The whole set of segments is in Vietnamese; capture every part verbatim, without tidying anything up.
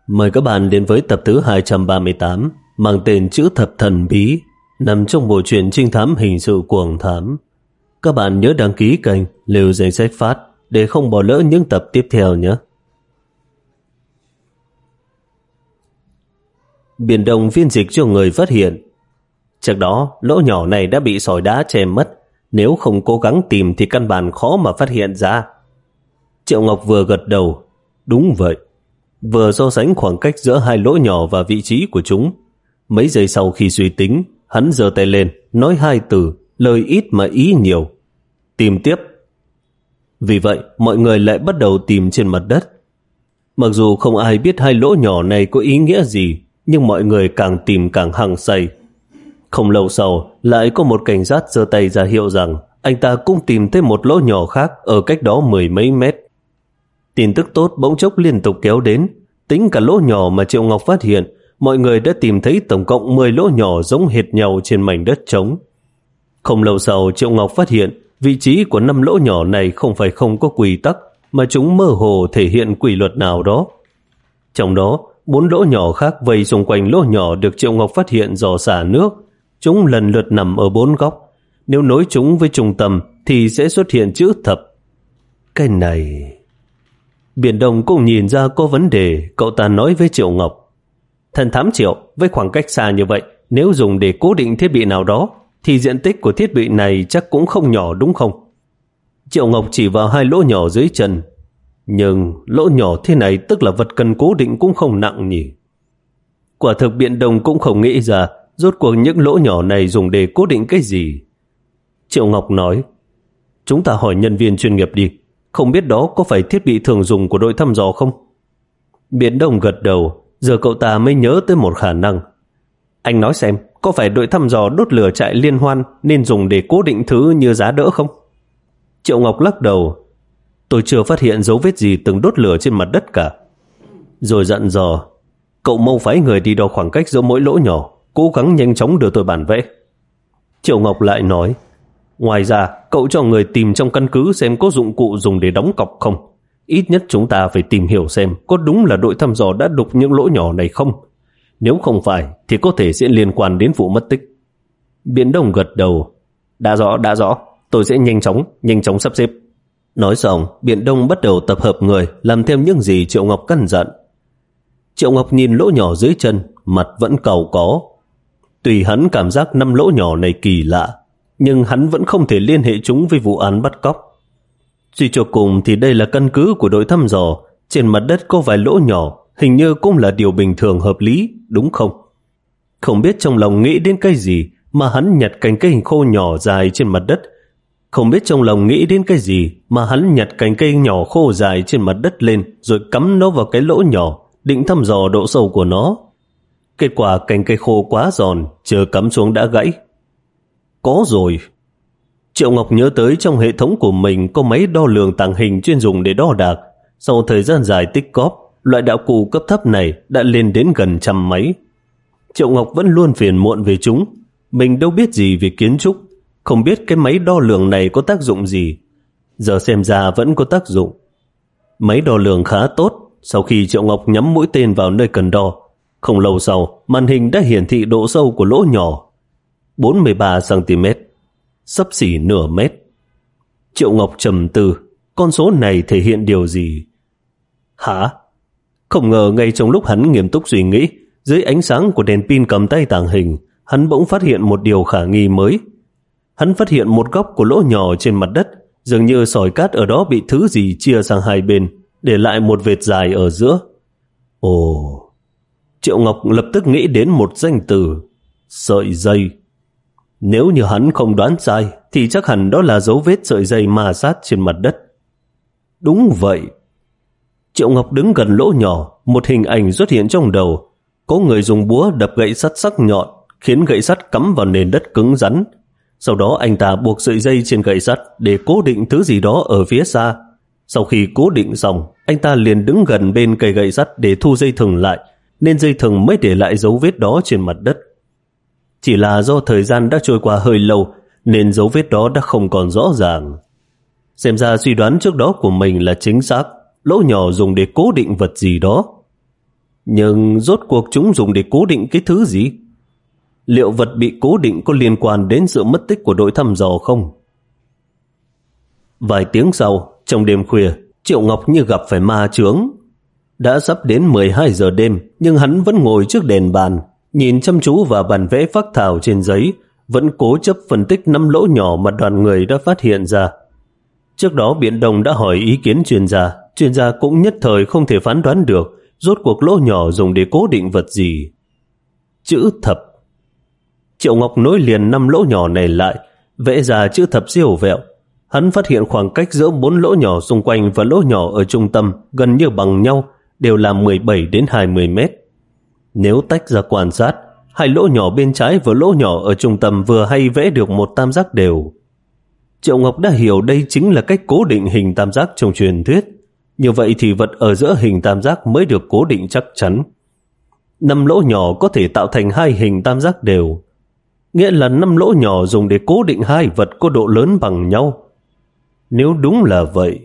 Mời các bạn đến với tập thứ hai trăm ba mươi tám mang tên Chữ Thập Thần Bí, nằm trong bộ truyện trinh thám hình sự Cuồng Thám. Các bạn nhớ đăng ký kênh, lưu danh sách phát để không bỏ lỡ những tập tiếp theo nhé. Biển Đông phiên dịch cho người phát hiện. Trước đó, lỗ nhỏ này đã bị sỏi đá che mất, nếu không cố gắng tìm thì căn bản khó mà phát hiện ra. Triệu Ngọc vừa gật đầu. Đúng vậy. Vừa so sánh khoảng cách giữa hai lỗ nhỏ và vị trí của chúng. Mấy giây sau khi suy tính, hắn giơ tay lên, nói hai từ, lời ít mà ý nhiều. Tìm tiếp. Vì vậy, mọi người lại bắt đầu tìm trên mặt đất. Mặc dù không ai biết hai lỗ nhỏ này có ý nghĩa gì, nhưng mọi người càng tìm càng hăng say. Không lâu sau, lại có một cảnh sát giơ tay ra hiệu rằng anh ta cũng tìm thấy một lỗ nhỏ khác ở cách đó mười mấy mét. Tin tức tốt bỗng chốc liên tục kéo đến. Tính cả lỗ nhỏ mà Triệu Ngọc phát hiện, mọi người đã tìm thấy tổng cộng mười lỗ nhỏ giống hệt nhau trên mảnh đất trống. Không lâu sau, Triệu Ngọc phát hiện vị trí của năm lỗ nhỏ này không phải không có quy tắc, mà chúng mơ hồ thể hiện quy luật nào đó. Trong đó, bốn lỗ nhỏ khác vây xung quanh lỗ nhỏ được Triệu Ngọc phát hiện dò xả nước. Chúng lần lượt nằm ở bốn góc. Nếu nối chúng với trung tâm thì sẽ xuất hiện chữ thập. Cái này... Biển Đông cũng nhìn ra có vấn đề, cậu ta nói với Triệu Ngọc. Thần thám Triệu, với khoảng cách xa như vậy, nếu dùng để cố định thiết bị nào đó, thì diện tích của thiết bị này chắc cũng không nhỏ đúng không? Triệu Ngọc chỉ vào hai lỗ nhỏ dưới chân. Nhưng lỗ nhỏ thế này tức là vật cần cố định cũng không nặng nhỉ? Quả thực Biển Đông cũng không nghĩ ra rốt cuộc những lỗ nhỏ này dùng để cố định cái gì. Triệu Ngọc nói, chúng ta hỏi nhân viên chuyên nghiệp đi, không biết đó có phải thiết bị thường dùng của đội thăm dò không? Biển Đông gật đầu, giờ cậu ta mới nhớ tới một khả năng. Anh nói xem, có phải đội thăm dò đốt lửa trại liên hoan nên dùng để cố định thứ như giá đỡ không? Triệu Ngọc lắc đầu, tôi chưa phát hiện dấu vết gì từng đốt lửa trên mặt đất cả. Rồi dặn dò, cậu mau phái người đi đo khoảng cách giữa mỗi lỗ nhỏ, cố gắng nhanh chóng đưa tôi bản vẽ. Triệu Ngọc lại nói, ngoài ra, cậu cho người tìm trong căn cứ xem có dụng cụ dùng để đóng cọc không. Ít nhất chúng ta phải tìm hiểu xem có đúng là đội thăm dò đã đục những lỗ nhỏ này không. Nếu không phải, thì có thể sẽ liên quan đến vụ mất tích. Biển Đông gật đầu. Đã rõ, đã rõ. Tôi sẽ nhanh chóng, nhanh chóng sắp xếp. Nói xong, Biển Đông bắt đầu tập hợp người, làm theo những gì Triệu Ngọc căn dặn. Triệu Ngọc nhìn lỗ nhỏ dưới chân, mặt vẫn cau có. Tùy hắn cảm giác năm lỗ nhỏ này kỳ lạ, nhưng hắn vẫn không thể liên hệ chúng với vụ án bắt cóc. Suy cho cùng thì đây là căn cứ của đội thăm dò, trên mặt đất có vài lỗ nhỏ, hình như cũng là điều bình thường hợp lý, đúng không? Không biết trong lòng nghĩ đến cái gì mà hắn nhặt cành cây khô nhỏ dài trên mặt đất. Không biết trong lòng nghĩ đến cái gì mà hắn nhặt cành cây nhỏ khô dài trên mặt đất lên rồi cắm nó vào cái lỗ nhỏ, định thăm dò độ sâu của nó. Kết quả cành cây khô quá giòn, chưa cắm xuống đã gãy. Có rồi. Triệu Ngọc nhớ tới trong hệ thống của mình có máy đo lường tàng hình chuyên dùng để đo đạc. Sau thời gian dài tích cóp, loại đạo cụ cấp thấp này đã lên đến gần trăm máy. Triệu Ngọc vẫn luôn phiền muộn về chúng. Mình đâu biết gì về kiến trúc, không biết cái máy đo lường này có tác dụng gì. Giờ xem ra vẫn có tác dụng. Máy đo lường khá tốt. Sau khi Triệu Ngọc nhắm mũi tên vào nơi cần đo, không lâu sau, màn hình đã hiển thị độ sâu của lỗ nhỏ. bốn mươi ba xăng ti mét, xấp xỉ nửa mét. Triệu Ngọc trầm tư, con số này thể hiện điều gì? Hả? Không ngờ ngay trong lúc hắn nghiêm túc suy nghĩ, dưới ánh sáng của đèn pin cầm tay tàng hình, hắn bỗng phát hiện một điều khả nghi mới. Hắn phát hiện một góc của lỗ nhỏ trên mặt đất, dường như sỏi cát ở đó bị thứ gì chia sang hai bên, để lại một vệt dài ở giữa. Ồ! Triệu Ngọc lập tức nghĩ đến một danh từ, sợi dây. Nếu như hắn không đoán sai, thì chắc hẳn đó là dấu vết sợi dây ma sát trên mặt đất. Đúng vậy. Triệu Ngọc đứng gần lỗ nhỏ, một hình ảnh xuất hiện trong đầu. Có người dùng búa đập gậy sắt sắc nhọn, khiến gậy sắt cắm vào nền đất cứng rắn. Sau đó anh ta buộc sợi dây trên gậy sắt để cố định thứ gì đó ở phía xa. Sau khi cố định xong, anh ta liền đứng gần bên cây gậy sắt để thu dây thừng lại, nên dây thừng mới để lại dấu vết đó trên mặt đất. Chỉ là do thời gian đã trôi qua hơi lâu, nên dấu vết đó đã không còn rõ ràng. Xem ra suy đoán trước đó của mình là chính xác, lỗ nhỏ dùng để cố định vật gì đó. Nhưng rốt cuộc chúng dùng để cố định cái thứ gì? Liệu vật bị cố định có liên quan đến sự mất tích của đội thăm dò không? Vài tiếng sau, trong đêm khuya, Triệu Ngọc như gặp phải ma chướng. Đã sắp đến mười hai giờ đêm, nhưng hắn vẫn ngồi trước đèn bàn, nhìn chăm chú vào bản vẽ phác thảo trên giấy, vẫn cố chấp phân tích năm lỗ nhỏ mà đoàn người đã phát hiện ra. Trước đó Biện Đông đã hỏi ý kiến chuyên gia, chuyên gia cũng nhất thời không thể phán đoán được rốt cuộc lỗ nhỏ dùng để cố định vật gì. Chữ thập. Triệu Ngọc nối liền năm lỗ nhỏ này lại, vẽ ra chữ thập siêu vẹo. Hắn phát hiện khoảng cách giữa bốn lỗ nhỏ xung quanh và lỗ nhỏ ở trung tâm gần như bằng nhau, đều là mười bảy đến hai mươi mét. Nếu tách ra quan sát, hai lỗ nhỏ bên trái và lỗ nhỏ ở trung tâm vừa hay vẽ được một tam giác đều. Triệu Ngọc đã hiểu đây chính là cách cố định hình tam giác trong truyền thuyết. Như vậy thì vật ở giữa hình tam giác mới được cố định chắc chắn. Năm lỗ nhỏ có thể tạo thành hai hình tam giác đều, nghĩa là năm lỗ nhỏ dùng để cố định hai vật có độ lớn bằng nhau. Nếu đúng là vậy,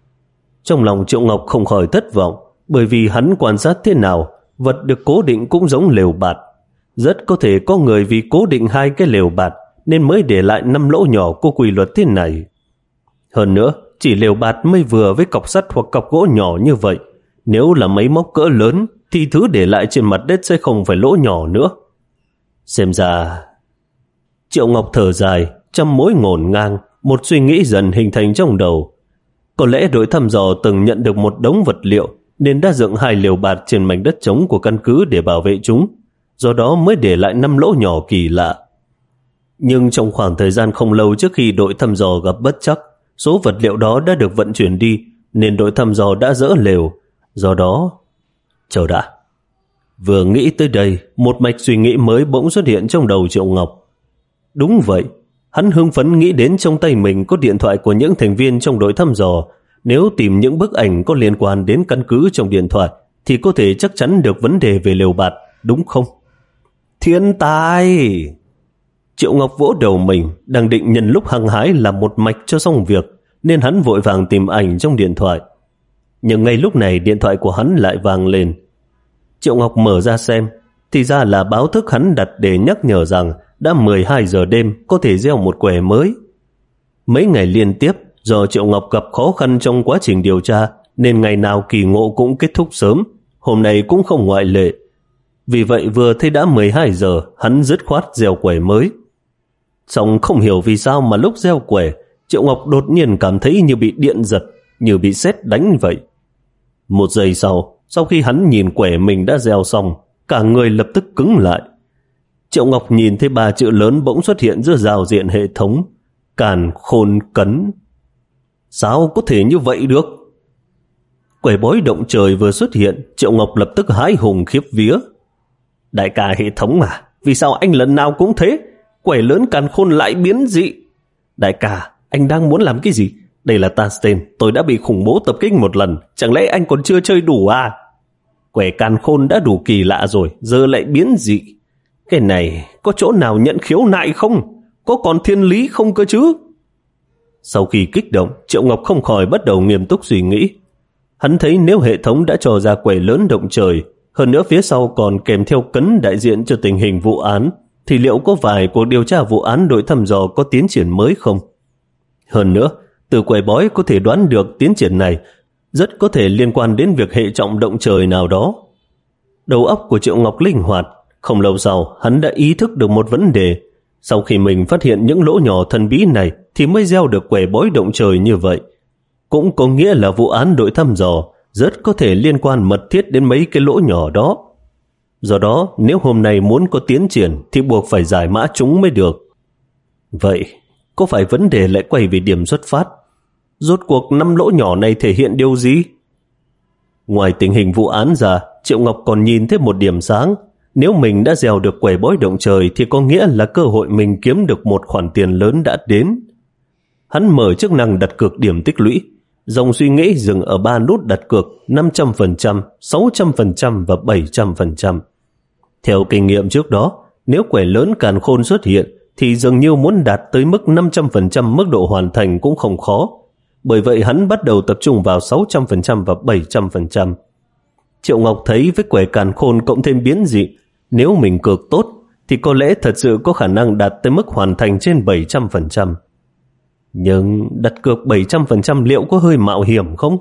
trong lòng Triệu Ngọc không khỏi thất vọng, bởi vì hắn quan sát thế nào, vật được cố định cũng giống lều bạt. Rất có thể có người vì cố định hai cái lều bạt nên mới để lại năm lỗ nhỏ có quy luật thế này. Hơn nữa, chỉ lều bạt mới vừa với cọc sắt hoặc cọc gỗ nhỏ như vậy. Nếu là máy móc cỡ lớn thì thứ để lại trên mặt đất sẽ không phải lỗ nhỏ nữa. Xem ra... Triệu Ngọc thở dài, trăm mối ngổn ngang, một suy nghĩ dần hình thành trong đầu. Có lẽ đội thăm dò từng nhận được một đống vật liệu nên đã dựng hai lều bạt trên mảnh đất trống của căn cứ để bảo vệ chúng, do đó mới để lại năm lỗ nhỏ kỳ lạ. Nhưng trong khoảng thời gian không lâu trước khi đội thăm dò gặp bất trắc, số vật liệu đó đã được vận chuyển đi nên đội thăm dò đã dỡ lều. Do đó... Chờ đã. Vừa nghĩ tới đây, một mạch suy nghĩ mới bỗng xuất hiện trong đầu Triệu Ngọc. Đúng vậy, hắn hưng phấn nghĩ đến trong tay mình có điện thoại của những thành viên trong đội thăm dò. Nếu tìm những bức ảnh có liên quan đến căn cứ trong điện thoại thì có thể chắc chắn được vấn đề về lều bạt, đúng không? Thiên tài! Triệu Ngọc vỗ đầu mình, đang định nhân lúc hăng hái làm một mạch cho xong việc, nên hắn vội vàng tìm ảnh trong điện thoại. Nhưng ngay lúc này điện thoại của hắn lại vang lên. Triệu Ngọc mở ra xem, thì ra là báo thức hắn đặt để nhắc nhở rằng đã mười hai giờ đêm có thể gieo một quẻ mới. Mấy ngày liên tiếp, do Triệu Ngọc gặp khó khăn trong quá trình điều tra, nên ngày nào kỳ ngộ cũng kết thúc sớm, hôm nay cũng không ngoại lệ. Vì vậy vừa thấy đã mười hai giờ, hắn dứt khoát gieo quẻ mới. Xong không hiểu vì sao mà lúc gieo quẻ, Triệu Ngọc đột nhiên cảm thấy như bị điện giật, như bị sét đánh vậy. Một giây sau, sau khi hắn nhìn quẻ mình đã gieo xong, cả người lập tức cứng lại. Triệu Ngọc nhìn thấy ba chữ lớn bỗng xuất hiện giữa giao diện hệ thống: Càn Khôn Cấn. Sao có thể như vậy được? Quẻ bói động trời vừa xuất hiện, Triệu Ngọc lập tức hái hùng khiếp vía. Đại ca hệ thống à, vì sao anh lần nào cũng thế? Quẻ lớn càn khôn lại biến dị. Đại ca, anh đang muốn làm cái gì? Đây là Tansten, tôi đã bị khủng bố tập kích một lần, chẳng lẽ anh còn chưa chơi đủ à? Quẻ càn khôn đã đủ kỳ lạ rồi, giờ lại biến dị. Cái này có chỗ nào nhận khiếu nại không? Có còn thiên lý không cơ chứ? Sau khi kích động, Triệu Ngọc không khỏi bắt đầu nghiêm túc suy nghĩ. Hắn thấy nếu hệ thống đã cho ra quẻ lớn động trời, hơn nữa phía sau còn kèm theo cấn đại diện cho tình hình vụ án, thì liệu có vài cuộc điều tra vụ án đội thăm dò có tiến triển mới không? Hơn nữa, từ quẻ bói có thể đoán được tiến triển này rất có thể liên quan đến việc hệ trọng động trời nào đó. Đầu óc của Triệu Ngọc linh hoạt, không lâu sau hắn đã ý thức được một vấn đề. Sau khi mình phát hiện những lỗ nhỏ thần bí này thì mới gieo được quẻ bói động trời như vậy. Cũng có nghĩa là vụ án đội thăm dò rất có thể liên quan mật thiết đến mấy cái lỗ nhỏ đó. Do đó, nếu hôm nay muốn có tiến triển thì buộc phải giải mã chúng mới được. Vậy, có phải vấn đề lại quay về điểm xuất phát? Rốt cuộc năm lỗ nhỏ này thể hiện điều gì? Ngoài tình hình vụ án ra, Triệu Ngọc còn nhìn thấy một điểm sáng. Nếu mình đã gieo được quẻ bói động trời thì có nghĩa là cơ hội mình kiếm được một khoản tiền lớn đã đến. Hắn mở chức năng đặt cược điểm tích lũy. Dòng suy nghĩ dừng ở ba nút đặt cược năm trăm phần trăm, sáu trăm phần trăm và bảy trăm phần trăm. Theo kinh nghiệm trước đó, nếu quẻ lớn càn khôn xuất hiện thì dường như muốn đạt tới mức năm trăm phần trăm mức độ hoàn thành cũng không khó. Bởi vậy hắn bắt đầu tập trung vào sáu trăm phần trăm và bảy trăm phần trăm. Triệu Ngọc thấy với quẻ càn khôn cộng thêm biến dị, nếu mình cược tốt thì có lẽ thật sự có khả năng đạt tới mức hoàn thành trên bảy trăm phần trăm. Nhưng đặt cược bảy trăm phần trăm liệu có hơi mạo hiểm không?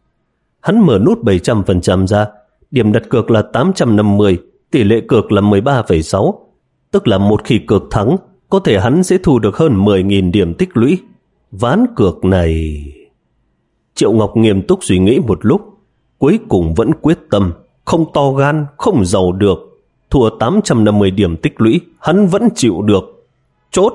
Hắn mở nút bảy trăm phần trăm ra, điểm đặt cược là tám trăm năm mươi, tỷ lệ cược là mười ba phẩy sáu, tức là một khi cược thắng, có thể hắn sẽ thu được hơn mười nghìn điểm tích lũy. Ván cược này... Triệu Ngọc nghiêm túc suy nghĩ một lúc, cuối cùng vẫn quyết tâm, không to gan, không giàu được. Thua tám trăm năm mươi điểm tích lũy, hắn vẫn chịu được. Chốt!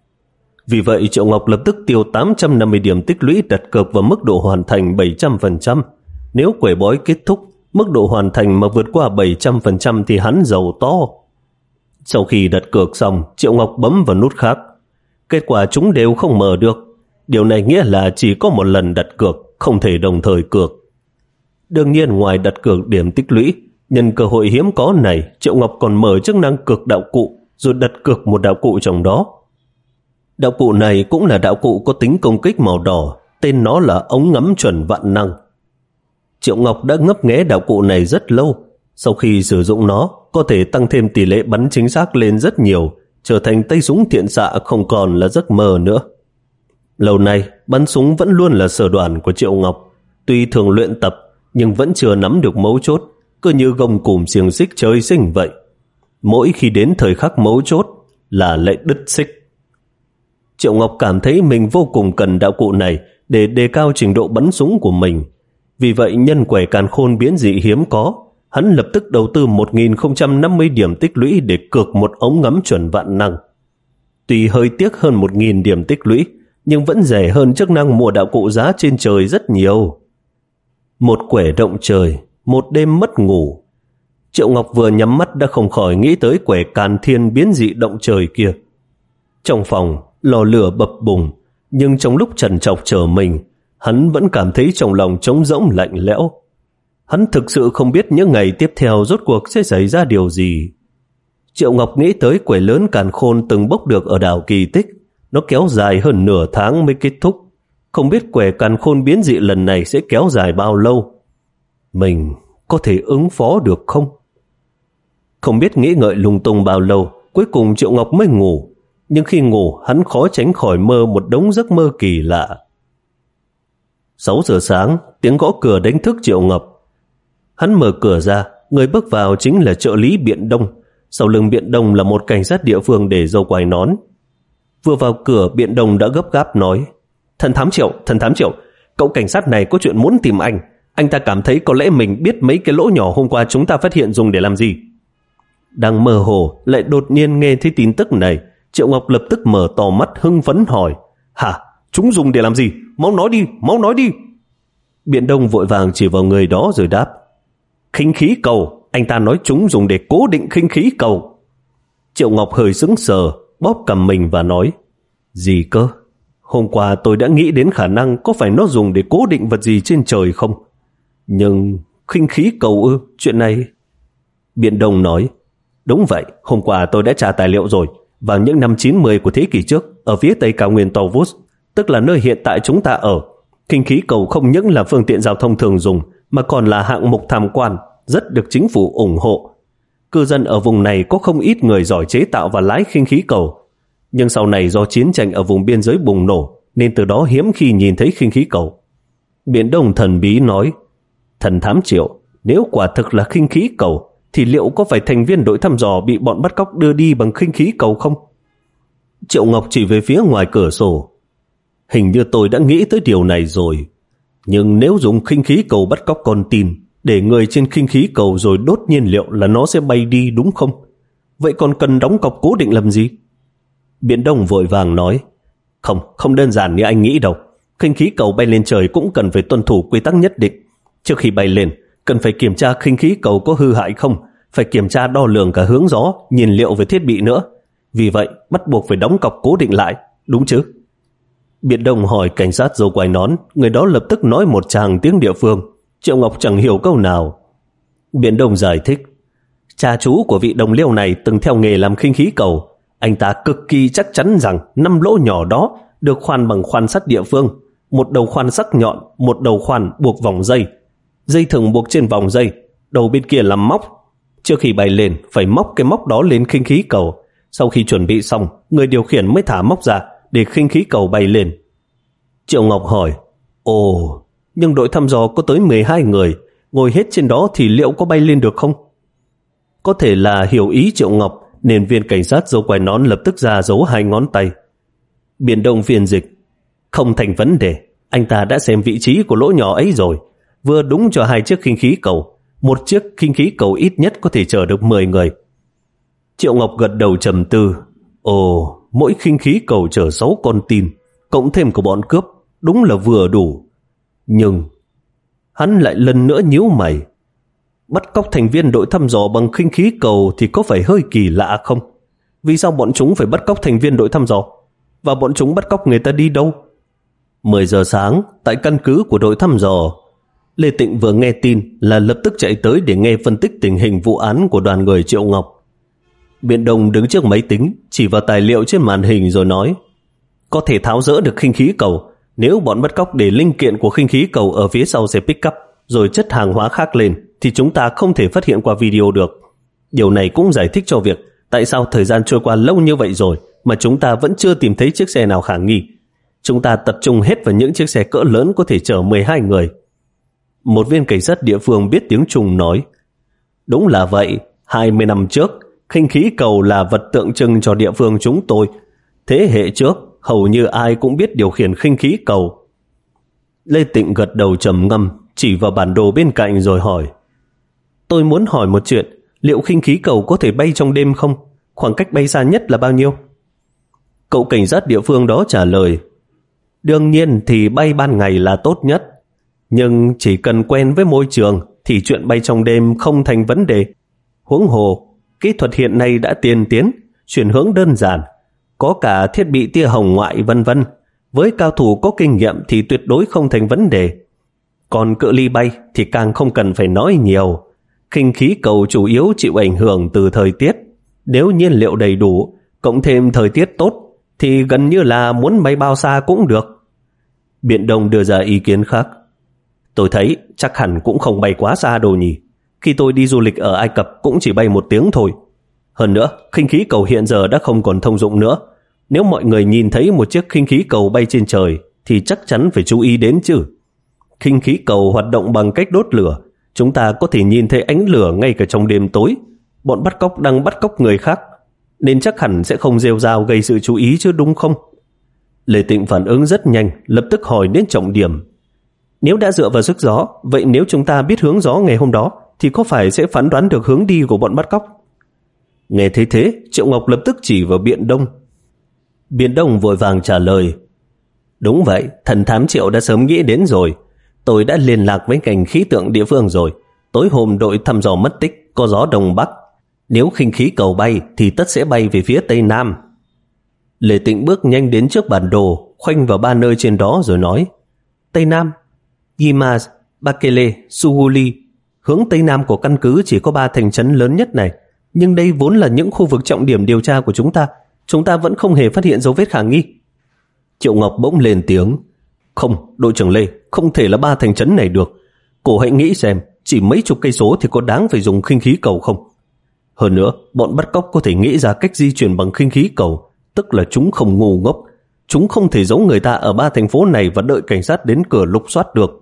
Vì vậy Triệu Ngọc lập tức tiêu tám trăm năm mươi điểm tích lũy đặt cược vào mức độ hoàn thành bảy trăm phần trăm. Nếu quẻ bói kết thúc, mức độ hoàn thành mà vượt qua bảy trăm phần trăm thì hắn giàu to. Sau khi đặt cược xong, Triệu Ngọc bấm vào nút khác. Kết quả chúng đều không mở được. Điều này nghĩa là chỉ có một lần đặt cược, không thể đồng thời cược. Đương nhiên ngoài đặt cược điểm tích lũy, nhân cơ hội hiếm có này, Triệu Ngọc còn mở chức năng cược đạo cụ, rồi đặt cược một đạo cụ trong đó. Đạo cụ này cũng là đạo cụ có tính công kích màu đỏ, tên nó là ống ngắm chuẩn vạn năng. Triệu Ngọc đã ngấp nghé đạo cụ này rất lâu. Sau khi sử dụng nó, có thể tăng thêm tỷ lệ bắn chính xác lên rất nhiều, trở thành tay súng thiện xạ không còn là giấc mơ nữa. Lâu nay, bắn súng vẫn luôn là sở đoàn của Triệu Ngọc. Tuy thường luyện tập, nhưng vẫn chưa nắm được mấu chốt, cứ như gông cùm xiềng xích chơi sinh vậy. Mỗi khi đến thời khắc mấu chốt là lại đứt xích. Triệu Ngọc cảm thấy mình vô cùng cần đạo cụ này để đề cao trình độ bắn súng của mình. Vì vậy nhân quẻ càn khôn biến dị hiếm có, hắn lập tức đầu tư một nghìn không trăm năm mươi điểm tích lũy để cược một ống ngắm chuẩn vạn năng. Tuy hơi tiếc hơn một nghìn điểm tích lũy, nhưng vẫn rẻ hơn chức năng mua đạo cụ giá trên trời rất nhiều. Một quẻ động trời, một đêm mất ngủ. Triệu Ngọc vừa nhắm mắt đã không khỏi nghĩ tới quẻ càn thiên biến dị động trời kia. Trong phòng, lò lửa bập bùng, nhưng trong lúc trần trọc chờ mình, hắn vẫn cảm thấy trong lòng trống rỗng lạnh lẽo. Hắn thực sự không biết những ngày tiếp theo rốt cuộc sẽ xảy ra điều gì. Triệu Ngọc nghĩ tới quẻ lớn càn khôn từng bốc được ở đảo Kỳ Tích. Nó kéo dài hơn nửa tháng mới kết thúc. Không biết quẻ càn khôn biến dị lần này sẽ kéo dài bao lâu. Mình có thể ứng phó được không? Không biết nghĩ ngợi lung tung bao lâu, cuối cùng Triệu Ngọc mới ngủ. Nhưng khi ngủ, hắn khó tránh khỏi mơ một đống giấc mơ kỳ lạ. Sáu giờ sáng, tiếng gõ cửa đánh thức Triệu Ngọc. Hắn mở cửa ra, người bước vào chính là trợ lý Biện Đông. Sau lưng Biện Đông là một cảnh sát địa phương để râu quai nón. Vừa vào cửa, Biện Đông đã gấp gáp nói: Thần thám Triệu, thần thám Triệu, cậu cảnh sát này có chuyện muốn tìm anh. Anh ta cảm thấy có lẽ mình biết mấy cái lỗ nhỏ hôm qua chúng ta phát hiện dùng để làm gì. Đang mơ hồ, lại đột nhiên nghe thấy tin tức này. Triệu Ngọc lập tức mở to mắt hưng phấn hỏi: Hả? Chúng dùng để làm gì? Mau nói đi, mau nói đi. Biện Đông vội vàng chỉ vào người đó rồi đáp: Khinh khí cầu. Anh ta nói chúng dùng để cố định khinh khí cầu. Triệu Ngọc hơi sững sờ, bóp cầm mình và nói: Gì cơ? Hôm qua tôi đã nghĩ đến khả năng có phải nó dùng để cố định vật gì trên trời không? Nhưng khinh khí cầu ư? Chuyện này... Biện Đông nói: Đúng vậy, hôm qua tôi đã tra tài liệu rồi. Vào những năm chín mươi của thế kỷ trước, ở phía tây cao nguyên Taurus, tức là nơi hiện tại chúng ta ở, khinh khí cầu không những là phương tiện giao thông thường dùng, mà còn là hạng mục tham quan, rất được chính phủ ủng hộ. Cư dân ở vùng này có không ít người giỏi chế tạo và lái khinh khí cầu. Nhưng sau này do chiến tranh ở vùng biên giới bùng nổ, nên từ đó hiếm khi nhìn thấy khinh khí cầu. Biện Đông thần bí nói: Thần thám Triệu, nếu quả thực là khinh khí cầu, thì liệu có phải thành viên đội thăm dò bị bọn bắt cóc đưa đi bằng khinh khí cầu không? Triệu Ngọc chỉ về phía ngoài cửa sổ: Hình như tôi đã nghĩ tới điều này rồi. Nhưng nếu dùng khinh khí cầu bắt cóc con tin, để người trên khinh khí cầu rồi đốt nhiên liệu là nó sẽ bay đi đúng không? Vậy còn cần đóng cọc cố định làm gì? Biện Đông vội vàng nói: Không, không đơn giản như anh nghĩ đâu. Khinh khí cầu bay lên trời cũng cần phải tuân thủ quy tắc nhất định. Trước khi bay lên, cần phải kiểm tra khinh khí cầu có hư hại không, phải kiểm tra đo lường cả hướng gió, nhiên liệu về thiết bị nữa. Vì vậy, bắt buộc phải đóng cọc cố định lại, đúng chứ? Biện Đông hỏi cảnh sát râu quai nón, người đó lập tức nói một tràng tiếng địa phương. Triệu Ngọc chẳng hiểu câu nào. Biện Đông giải thích: Cha chú của vị đồng liêu này từng theo nghề làm khinh khí cầu. Anh ta cực kỳ chắc chắn rằng năm lỗ nhỏ đó được khoan bằng khoan sắt địa phương. Một đầu khoan sắc nhọn, một đầu khoan buộc vòng dây. Dây thừng buộc trên vòng dây. đầu bên kia làm móc. Trước khi bay lên, phải móc cái móc đó lên khinh khí cầu. Sau khi chuẩn bị xong, người điều khiển mới thả móc ra để khinh khí cầu bay lên. Triệu Ngọc hỏi, ồ, nhưng đội thăm dò có tới mười hai người, ngồi hết trên đó thì liệu có bay lên được không? Có thể là hiểu ý Triệu Ngọc, nên viên cảnh sát dâu quai nón lập tức ra giấu hai ngón tay. Biển Đông phiên dịch, không thành vấn đề, anh ta đã xem vị trí của lỗ nhỏ ấy rồi, vừa đúng cho hai chiếc khinh khí cầu. Một chiếc khinh khí cầu ít nhất có thể chở được mười người. Triệu Ngọc gật đầu trầm tư. Ồ, mỗi khinh khí cầu chở sáu con tin, cộng thêm của bọn cướp, đúng là vừa đủ. Nhưng hắn lại lần nữa nhíu mày. Bắt cóc thành viên đội thăm dò bằng khinh khí cầu thì có phải hơi kỳ lạ không? Vì sao bọn chúng phải bắt cóc thành viên đội thăm dò? Và bọn chúng bắt cóc người ta đi đâu? mười giờ sáng, tại căn cứ của đội thăm dò, Lê Tịnh vừa nghe tin là lập tức chạy tới để nghe phân tích tình hình vụ án của đoàn người Triệu Ngọc. Biện Đông đứng trước máy tính, chỉ vào tài liệu trên màn hình rồi nói, có thể tháo dỡ được khinh khí cầu nếu bọn bắt cóc để linh kiện của khinh khí cầu ở phía sau xe pick-up rồi chất hàng hóa khác lên, thì chúng ta không thể phát hiện qua video được. Điều này cũng giải thích cho việc tại sao thời gian trôi qua lâu như vậy rồi mà chúng ta vẫn chưa tìm thấy chiếc xe nào khả nghi. Chúng ta tập trung hết vào những chiếc xe cỡ lớn có thể chở mười hai người. Một viên cảnh sát địa phương biết tiếng Trung nói, đúng là vậy, hai mươi năm trước, khinh khí cầu là vật tượng trưng cho địa phương chúng tôi. Thế hệ trước, hầu như ai cũng biết điều khiển khinh khí cầu. Lê Tịnh gật đầu trầm ngâm, chỉ vào bản đồ bên cạnh rồi hỏi, tôi muốn hỏi một chuyện, liệu khinh khí cầu có thể bay trong đêm không? Khoảng cách bay xa nhất là bao nhiêu? Cậu cảnh sát địa phương đó trả lời, đương nhiên thì bay ban ngày là tốt nhất, nhưng chỉ cần quen với môi trường thì chuyện bay trong đêm không thành vấn đề. Huống hồ, kỹ thuật hiện nay đã tiên tiến, chuyển hướng đơn giản, có cả thiết bị tia hồng ngoại vân vân. Với cao thủ có kinh nghiệm thì tuyệt đối không thành vấn đề. Còn cự ly bay thì càng không cần phải nói nhiều. Khinh khí cầu chủ yếu chịu ảnh hưởng từ thời tiết. Nếu nhiên liệu đầy đủ, cộng thêm thời tiết tốt, thì gần như là muốn bay bao xa cũng được. Biện Đông đưa ra ý kiến khác. Tôi thấy chắc hẳn cũng không bay quá xa đâu nhỉ. Khi tôi đi du lịch ở Ai Cập cũng chỉ bay một tiếng thôi. Hơn nữa, khinh khí cầu hiện giờ đã không còn thông dụng nữa. Nếu mọi người nhìn thấy một chiếc khinh khí cầu bay trên trời thì chắc chắn phải chú ý đến chứ. Khinh khí cầu hoạt động bằng cách đốt lửa. Chúng ta có thể nhìn thấy ánh lửa ngay cả trong đêm tối. Bọn bắt cóc đang bắt cóc người khác, nên chắc hẳn sẽ không rêu rao gây sự chú ý chứ đúng không? Lê Tịnh phản ứng rất nhanh, lập tức hỏi đến trọng điểm. Nếu đã dựa vào sức gió, vậy nếu chúng ta biết hướng gió ngày hôm đó thì có phải sẽ phán đoán được hướng đi của bọn bắt cóc? Nghe thấy thế, Triệu Ngọc lập tức chỉ vào Biện Đông. Biện Đông vội vàng trả lời, đúng vậy, thần thám Triệu đã sớm nghĩ đến rồi. Tôi đã liên lạc với ngành khí tượng địa phương rồi. Tối hôm đội thăm dò mất tích, có gió đông bắc. Nếu khinh khí cầu bay thì tất sẽ bay về phía tây nam. Lê Tịnh bước nhanh đến trước bản đồ, khoanh vào ba nơi trên đó rồi nói, Tây Nam, Yimaz, Bakele, Suhuli. Hướng Tây Nam của căn cứ chỉ có ba thành trấn lớn nhất này, nhưng đây vốn là những khu vực trọng điểm điều tra của chúng ta. Chúng ta vẫn không hề phát hiện dấu vết khả nghi. Triệu Ngọc bỗng lên tiếng, không, đội trưởng Lê, không thể là ba thành trấn này được. Cô hãy nghĩ xem, chỉ mấy chục cây số thì có đáng phải dùng khinh khí cầu không? Hơn nữa, bọn bắt cóc có thể nghĩ ra cách di chuyển bằng khinh khí cầu, tức là chúng không ngu ngốc. Chúng không thể giấu người ta ở ba thành phố này và đợi cảnh sát đến cửa lục soát được.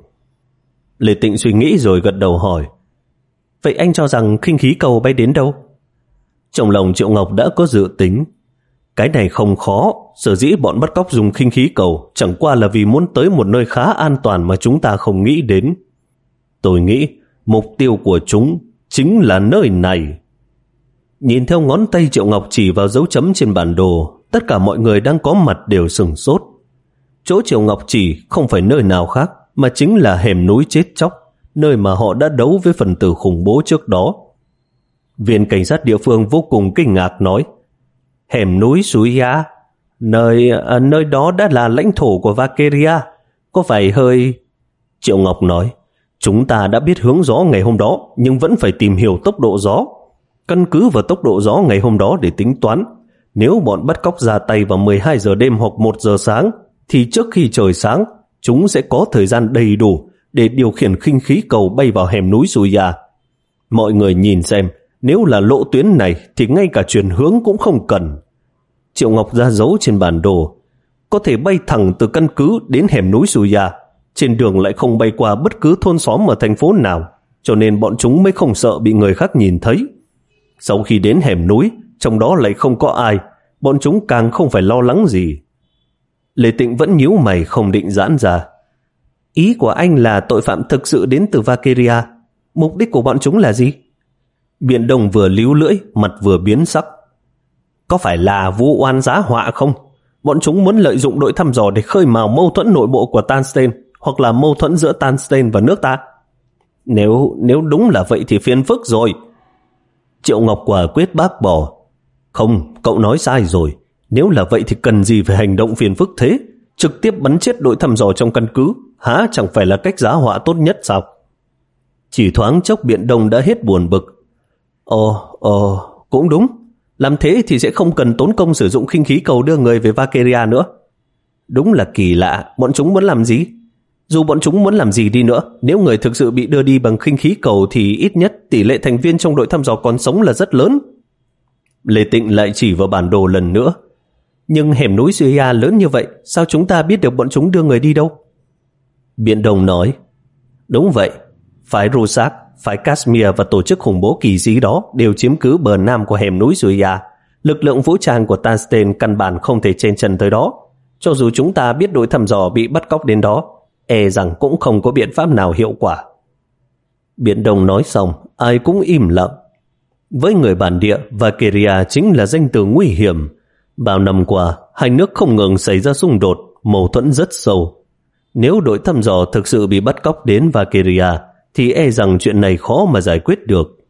Lê Tịnh suy nghĩ rồi gật đầu hỏi, vậy anh cho rằng khinh khí cầu bay đến đâu? Trong lòng Triệu Ngọc đã có dự tính. Cái này không khó, sở dĩ bọn bắt cóc dùng khinh khí cầu chẳng qua là vì muốn tới một nơi khá an toàn mà chúng ta không nghĩ đến. Tôi nghĩ mục tiêu của chúng chính là nơi này. Nhìn theo ngón tay Triệu Ngọc chỉ vào dấu chấm trên bản đồ, tất cả mọi người đang có mặt đều sửng sốt. Chỗ Triệu Ngọc chỉ không phải nơi nào khác mà chính là hẻm núi chết chóc, nơi mà họ đã đấu với phần tử khủng bố trước đó. Viên cảnh sát địa phương vô cùng kinh ngạc nói, hẻm núi Suya, nơi à, nơi đó đã là lãnh thổ của Valkyria, có phải hơi... Triệu Ngọc nói, chúng ta đã biết hướng gió ngày hôm đó, nhưng vẫn phải tìm hiểu tốc độ gió. Căn cứ vào tốc độ gió ngày hôm đó để tính toán, nếu bọn bắt cóc ra tay vào mười hai giờ đêm hoặc một giờ sáng, thì trước khi trời sáng, chúng sẽ có thời gian đầy đủ để điều khiển khinh khí cầu bay vào hẻm núi Suya. Mọi người nhìn xem, nếu là lộ tuyến này thì ngay cả chuyển hướng cũng không cần. Triệu Ngọc ra dấu trên bản đồ. Có thể bay thẳng từ căn cứ đến hẻm núi Suya. Trên đường lại không bay qua bất cứ thôn xóm ở thành phố nào, cho nên bọn chúng mới không sợ bị người khác nhìn thấy. Sau khi đến hẻm núi, trong đó lại không có ai, bọn chúng càng không phải lo lắng gì. Lê Tịnh vẫn nhíu mày không định giãn ra. Ý của anh là tội phạm thực sự đến từ Valkyria. Mục đích của bọn chúng là gì? Biện Đông vừa líu lưỡi, mặt vừa biến sắc. Có phải là vu oan giá họa không? Bọn chúng muốn lợi dụng đội thăm dò để khơi mào mâu thuẫn nội bộ của Tanstein, hoặc là mâu thuẫn giữa Tanstein và nước ta. Nếu nếu đúng là vậy thì phiền phức rồi. Triệu Ngọc quả quyết bác bỏ. Không, cậu nói sai rồi. Nếu là vậy thì cần gì phải hành động phiền phức thế? Trực tiếp bắn chết đội thăm dò trong căn cứ, há chẳng phải là cách giá họa tốt nhất sao? Chỉ thoáng chốc Biện Đông đã hết buồn bực. Ồ, ồ, cũng đúng. Làm thế thì sẽ không cần tốn công sử dụng khinh khí cầu đưa người về Valkyria nữa. Đúng là kỳ lạ, bọn chúng muốn làm gì? Dù bọn chúng muốn làm gì đi nữa, nếu người thực sự bị đưa đi bằng khinh khí cầu thì ít nhất tỷ lệ thành viên trong đội thăm dò còn sống là rất lớn. Lê Tịnh lại chỉ vào bản đồ lần nữa. Nhưng hẻm núi Suya lớn như vậy, sao chúng ta biết được bọn chúng đưa người đi đâu? Biện Đông nói, đúng vậy, phái Rusak, phái Kashmir và tổ chức khủng bố kỳ sĩ đó đều chiếm cứ bờ nam của hẻm núi Suya. Lực lượng vũ trang của Tanstein căn bản không thể chen chân tới đó. Cho dù chúng ta biết đội thăm dò bị bắt cóc đến đó, e rằng cũng không có biện pháp nào hiệu quả. Biện Đông nói xong, ai cũng im lặng. Với người bản địa, Valkyria chính là danh từ nguy hiểm. Bao năm qua, hai nước không ngừng xảy ra xung đột, mâu thuẫn rất sâu. Nếu đội thăm dò thực sự bị bắt cóc đến Valkyria, thì e rằng chuyện này khó mà giải quyết được.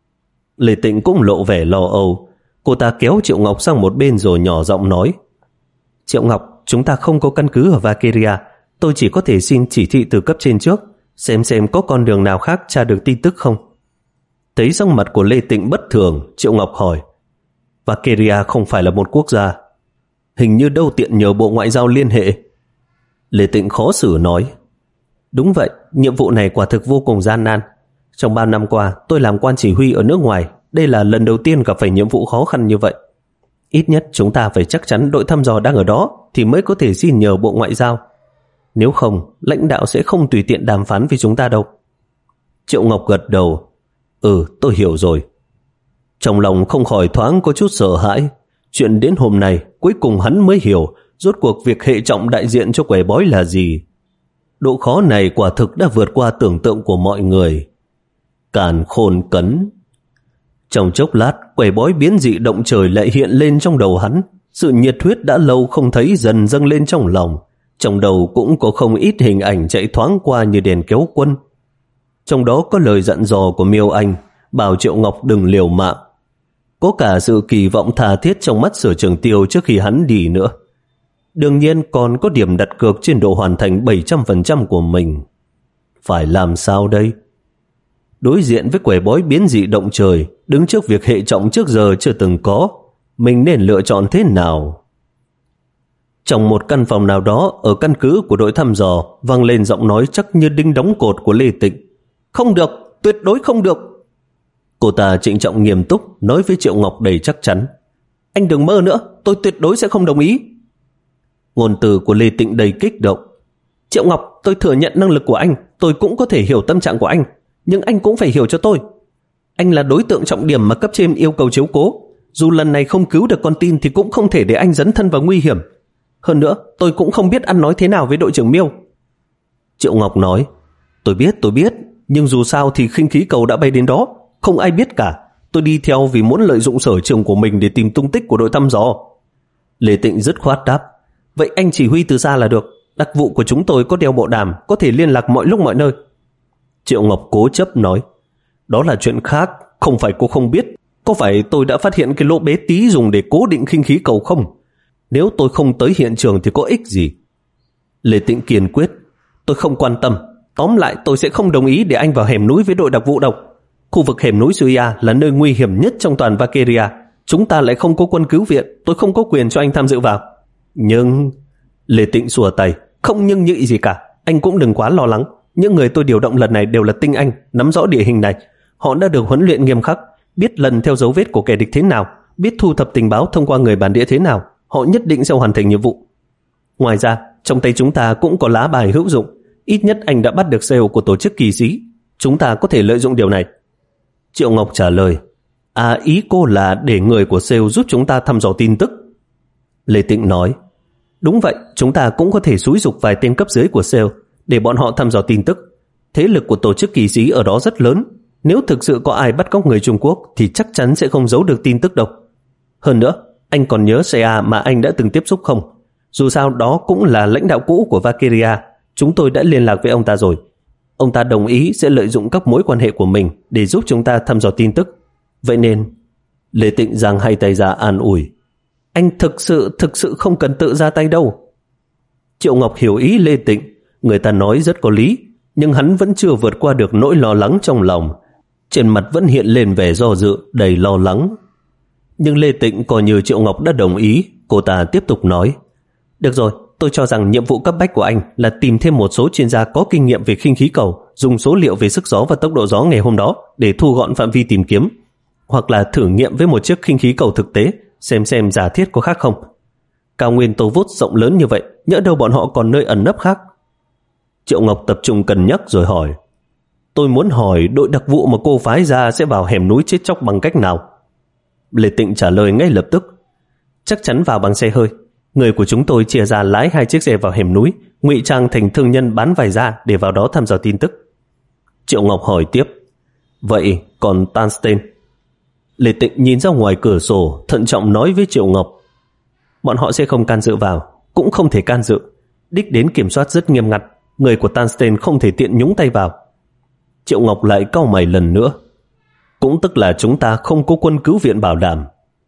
Lê Tịnh cũng lộ vẻ lo âu. Cô ta kéo Triệu Ngọc sang một bên rồi nhỏ giọng nói, Triệu Ngọc, chúng ta không có căn cứ ở Valkyria. Tôi chỉ có thể xin chỉ thị từ cấp trên trước, xem xem có con đường nào khác tra được tin tức không. Thấy sắc mặt của Lê Tịnh bất thường, Triệu Ngọc hỏi, Valkyria không phải là một quốc gia. Hình như đâu tiện nhờ Bộ Ngoại giao liên hệ. Lê Tịnh khó xử nói, đúng vậy, nhiệm vụ này quả thực vô cùng gian nan. Trong ba năm qua, tôi làm quan chỉ huy ở nước ngoài. Đây là lần đầu tiên gặp phải nhiệm vụ khó khăn như vậy. Ít nhất chúng ta phải chắc chắn đội thăm dò đang ở đó thì mới có thể xin nhờ Bộ Ngoại giao. Nếu không, lãnh đạo sẽ không tùy tiện đàm phán với chúng ta đâu. Triệu Ngọc gật đầu. Ừ, tôi hiểu rồi. Trong lòng không khỏi thoáng có chút sợ hãi. Chuyện đến hôm nay, cuối cùng hắn mới hiểu rốt cuộc việc hệ trọng đại diện cho quẻ bói là gì. Độ khó này quả thực đã vượt qua tưởng tượng của mọi người. Càn khôn cấn. Trong chốc lát, quẻ bói biến dị động trời lại hiện lên trong đầu hắn. Sự nhiệt huyết đã lâu không thấy dần dâng lên trong lòng. Trong đầu cũng có không ít hình ảnh chạy thoáng qua như đèn kéo quân. Trong đó có lời dặn dò của Miêu Anh, bảo Triệu Ngọc đừng liều mạng. Có cả sự kỳ vọng tha thiết trong mắt Sở Trường Tiêu trước khi hắn đi nữa. Đương nhiên còn có điểm đặt cược trên độ hoàn thành bảy trăm phần trăm của mình. Phải làm sao đây? Đối diện với quẻ bói biến dị động trời, đứng trước việc hệ trọng trước giờ chưa từng có, mình nên lựa chọn thế nào? Trong một căn phòng nào đó ở căn cứ của đội thăm dò vang lên giọng nói chắc như đinh đóng cột của Lê Tịnh. Không được, tuyệt đối không được. Cô ta trịnh trọng nghiêm túc nói với Triệu Ngọc đầy chắc chắn. Anh đừng mơ nữa, tôi tuyệt đối sẽ không đồng ý. Ngôn từ của Lê Tịnh đầy kích động. Triệu Ngọc, tôi thừa nhận năng lực của anh, tôi cũng có thể hiểu tâm trạng của anh, nhưng anh cũng phải hiểu cho tôi. Anh là đối tượng trọng điểm mà cấp trên yêu cầu chiếu cố. Dù lần này không cứu được con tin thì cũng không thể để anh dấn thân vào nguy hiểm. Hơn nữa, tôi cũng không biết ăn nói thế nào với đội trưởng Miêu. Triệu Ngọc nói, tôi biết, tôi biết, nhưng dù sao thì khinh khí cầu đã bay đến đó, không ai biết cả. Tôi đi theo vì muốn lợi dụng sở trường của mình để tìm tung tích của đội thăm dò. Lê Tịnh dứt khoát đáp, vậy anh chỉ huy từ xa là được. Đặc vụ của chúng tôi có đeo bộ đàm, có thể liên lạc mọi lúc mọi nơi. Triệu Ngọc cố chấp nói, đó là chuyện khác, không phải cô không biết. Có phải tôi đã phát hiện cái lỗ bé tí dùng để cố định khinh khí cầu không? Nếu tôi không tới hiện trường thì có ích gì? Lê Tịnh kiên quyết, tôi không quan tâm. Tóm lại tôi sẽ không đồng ý để anh vào hẻm núi với đội đặc vụ đâu. Khu vực hẻm núi Suya là nơi nguy hiểm nhất trong toàn Valkyria. Chúng ta lại không có quân cứu viện, tôi không có quyền cho anh tham dự vào. Nhưng... Lê Tịnh xua tay, không nhưng nhị gì cả. Anh cũng đừng quá lo lắng. Những người tôi điều động lần này đều là tinh anh, nắm rõ địa hình này. Họ đã được huấn luyện nghiêm khắc, biết lần theo dấu vết của kẻ địch thế nào, biết thu thập tình báo thông qua người bản địa thế nào. Họ nhất định sẽ hoàn thành nhiệm vụ. Ngoài ra, trong tay chúng ta cũng có lá bài hữu dụng. Ít nhất anh đã bắt được xê e ô của tổ chức kỳ sĩ. Chúng ta có thể lợi dụng điều này. Triệu Ngọc trả lời, À, ý cô là để người của xê e ô giúp chúng ta thăm dò tin tức. Lê Tịnh nói, đúng vậy, chúng ta cũng có thể xúi giục vài tên cấp dưới của xê e ô để bọn họ thăm dò tin tức. Thế lực của tổ chức kỳ sĩ ở đó rất lớn. Nếu thực sự có ai bắt cóc người Trung Quốc thì chắc chắn sẽ không giấu được tin tức đâu. Hơn nữa, anh còn nhớ xê a mà anh đã từng tiếp xúc không? Dù sao đó cũng là lãnh đạo cũ của Valkyria. Chúng tôi đã liên lạc với ông ta rồi. Ông ta đồng ý sẽ lợi dụng các mối quan hệ của mình để giúp chúng ta thăm dò tin tức. Vậy nên, Lê Tịnh giang hai tay ra an ủi, anh thực sự, thực sự không cần tự ra tay đâu. Triệu Ngọc hiểu ý Lê Tịnh. Người ta nói rất có lý, nhưng hắn vẫn chưa vượt qua được nỗi lo lắng trong lòng. Trên mặt vẫn hiện lên vẻ do dự, đầy lo lắng. Nhưng Lê Tịnh coi như Triệu Ngọc đã đồng ý. Cô ta tiếp tục nói, được rồi, tôi cho rằng nhiệm vụ cấp bách của anh là tìm thêm một số chuyên gia có kinh nghiệm về khinh khí cầu, dùng số liệu về sức gió và tốc độ gió ngày hôm đó để thu gọn phạm vi tìm kiếm, hoặc là thử nghiệm với một chiếc khinh khí cầu thực tế, xem xem giả thiết có khác không. Cao nguyên Tô Vút rộng lớn như vậy, nhỡ đâu bọn họ còn nơi ẩn nấp khác. Triệu Ngọc tập trung cân nhắc rồi hỏi, tôi muốn hỏi đội đặc vụ mà cô phái ra sẽ vào hẻm núi chết chóc bằng cách nào? Lê Tịnh trả lời ngay lập tức, chắc chắn vào bằng xe hơi. Người của chúng tôi chia ra lái hai chiếc xe vào hẻm núi, ngụy trang thành thương nhân bán vải da để vào đó thăm dò tin tức. Triệu Ngọc hỏi tiếp, vậy còn Tanstein? Lê Tịnh nhìn ra ngoài cửa sổ, thận trọng nói với Triệu Ngọc, bọn họ sẽ không can dự vào, cũng không thể can dự. Đích đến kiểm soát rất nghiêm ngặt, người của Tanstein không thể tiện nhúng tay vào. Triệu Ngọc lại cau mày lần nữa, cũng tức là chúng ta không có quân cứu viện bảo đảm.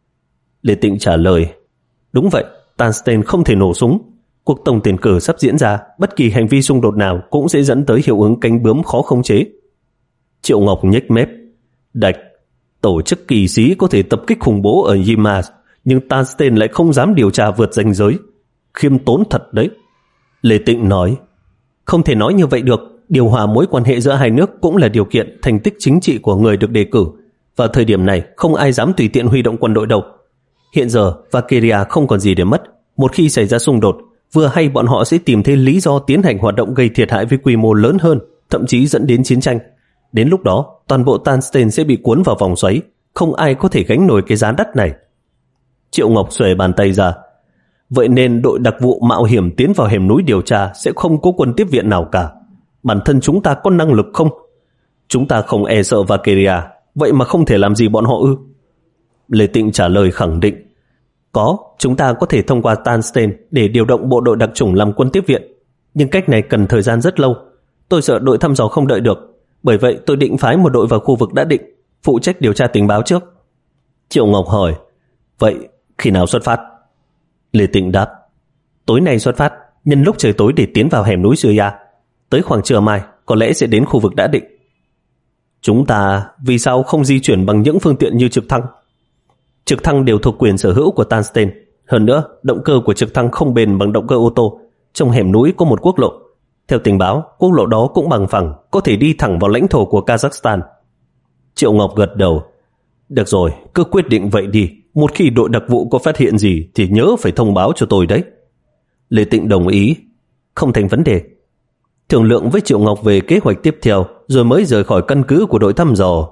Lê Tịnh trả lời, đúng vậy, Tanstein không thể nổ súng. Cuộc tổng tuyển cử sắp diễn ra, bất kỳ hành vi xung đột nào cũng sẽ dẫn tới hiệu ứng cánh bướm khó khống chế. Triệu Ngọc nhếch mép, đạch, tổ chức kỳ sĩ có thể tập kích khủng bố ở Yimas, nhưng Tanstein lại không dám điều tra vượt ranh giới. Khiêm tốn thật đấy. Lê Tịnh nói, không thể nói như vậy được. Điều hòa mối quan hệ giữa hai nước cũng là điều kiện thành tích chính trị của người được đề cử. Vào thời điểm này không ai dám tùy tiện huy động quân đội đâu. Hiện giờ Valkyria không còn gì để mất. Một khi xảy ra xung đột, vừa hay bọn họ sẽ tìm thấy lý do tiến hành hoạt động gây thiệt hại với quy mô lớn hơn, thậm chí dẫn đến chiến tranh. Đến lúc đó toàn bộ Tanstein sẽ bị cuốn vào vòng xoáy, không ai có thể gánh nổi cái giá đắt này. Triệu Ngọc xuề bàn tay ra, vậy nên đội đặc vụ mạo hiểm tiến vào hẻm núi điều tra sẽ không có quân tiếp viện nào cả. Bản thân chúng ta có năng lực không? Chúng ta không e sợ Valkyria, vậy mà không thể làm gì bọn họ ư? Lê Tịnh trả lời khẳng định, có, chúng ta có thể thông qua Tanstein để điều động bộ đội đặc chủng làm quân tiếp viện, nhưng cách này cần thời gian rất lâu. Tôi sợ đội thăm dò không đợi được, bởi vậy tôi định phái một đội vào khu vực đã định, phụ trách điều tra tình báo trước. Triệu Ngọc hỏi, vậy khi nào xuất phát? Lê Tịnh đáp, tối nay xuất phát, nhân lúc trời tối để tiến vào hẻm núi Syria. Tới khoảng trưa mai có lẽ sẽ đến khu vực đã định. Chúng ta vì sao không di chuyển bằng những phương tiện như trực thăng? Trực thăng đều thuộc quyền sở hữu của Tanstein. Hơn nữa, động cơ của trực thăng không bền bằng động cơ ô tô. Trong hẻm núi có một quốc lộ. Theo tình báo, quốc lộ đó cũng bằng phẳng, có thể đi thẳng vào lãnh thổ của Kazakhstan. Triệu Ngọc gật đầu. Được rồi, cứ quyết định vậy đi. Một khi đội đặc vụ có phát hiện gì thì nhớ phải thông báo cho tôi đấy. Lê Tịnh đồng ý. Không thành vấn đề. Thương lượng với Triệu Ngọc về kế hoạch tiếp theo, rồi mới rời khỏi căn cứ của đội thăm dò.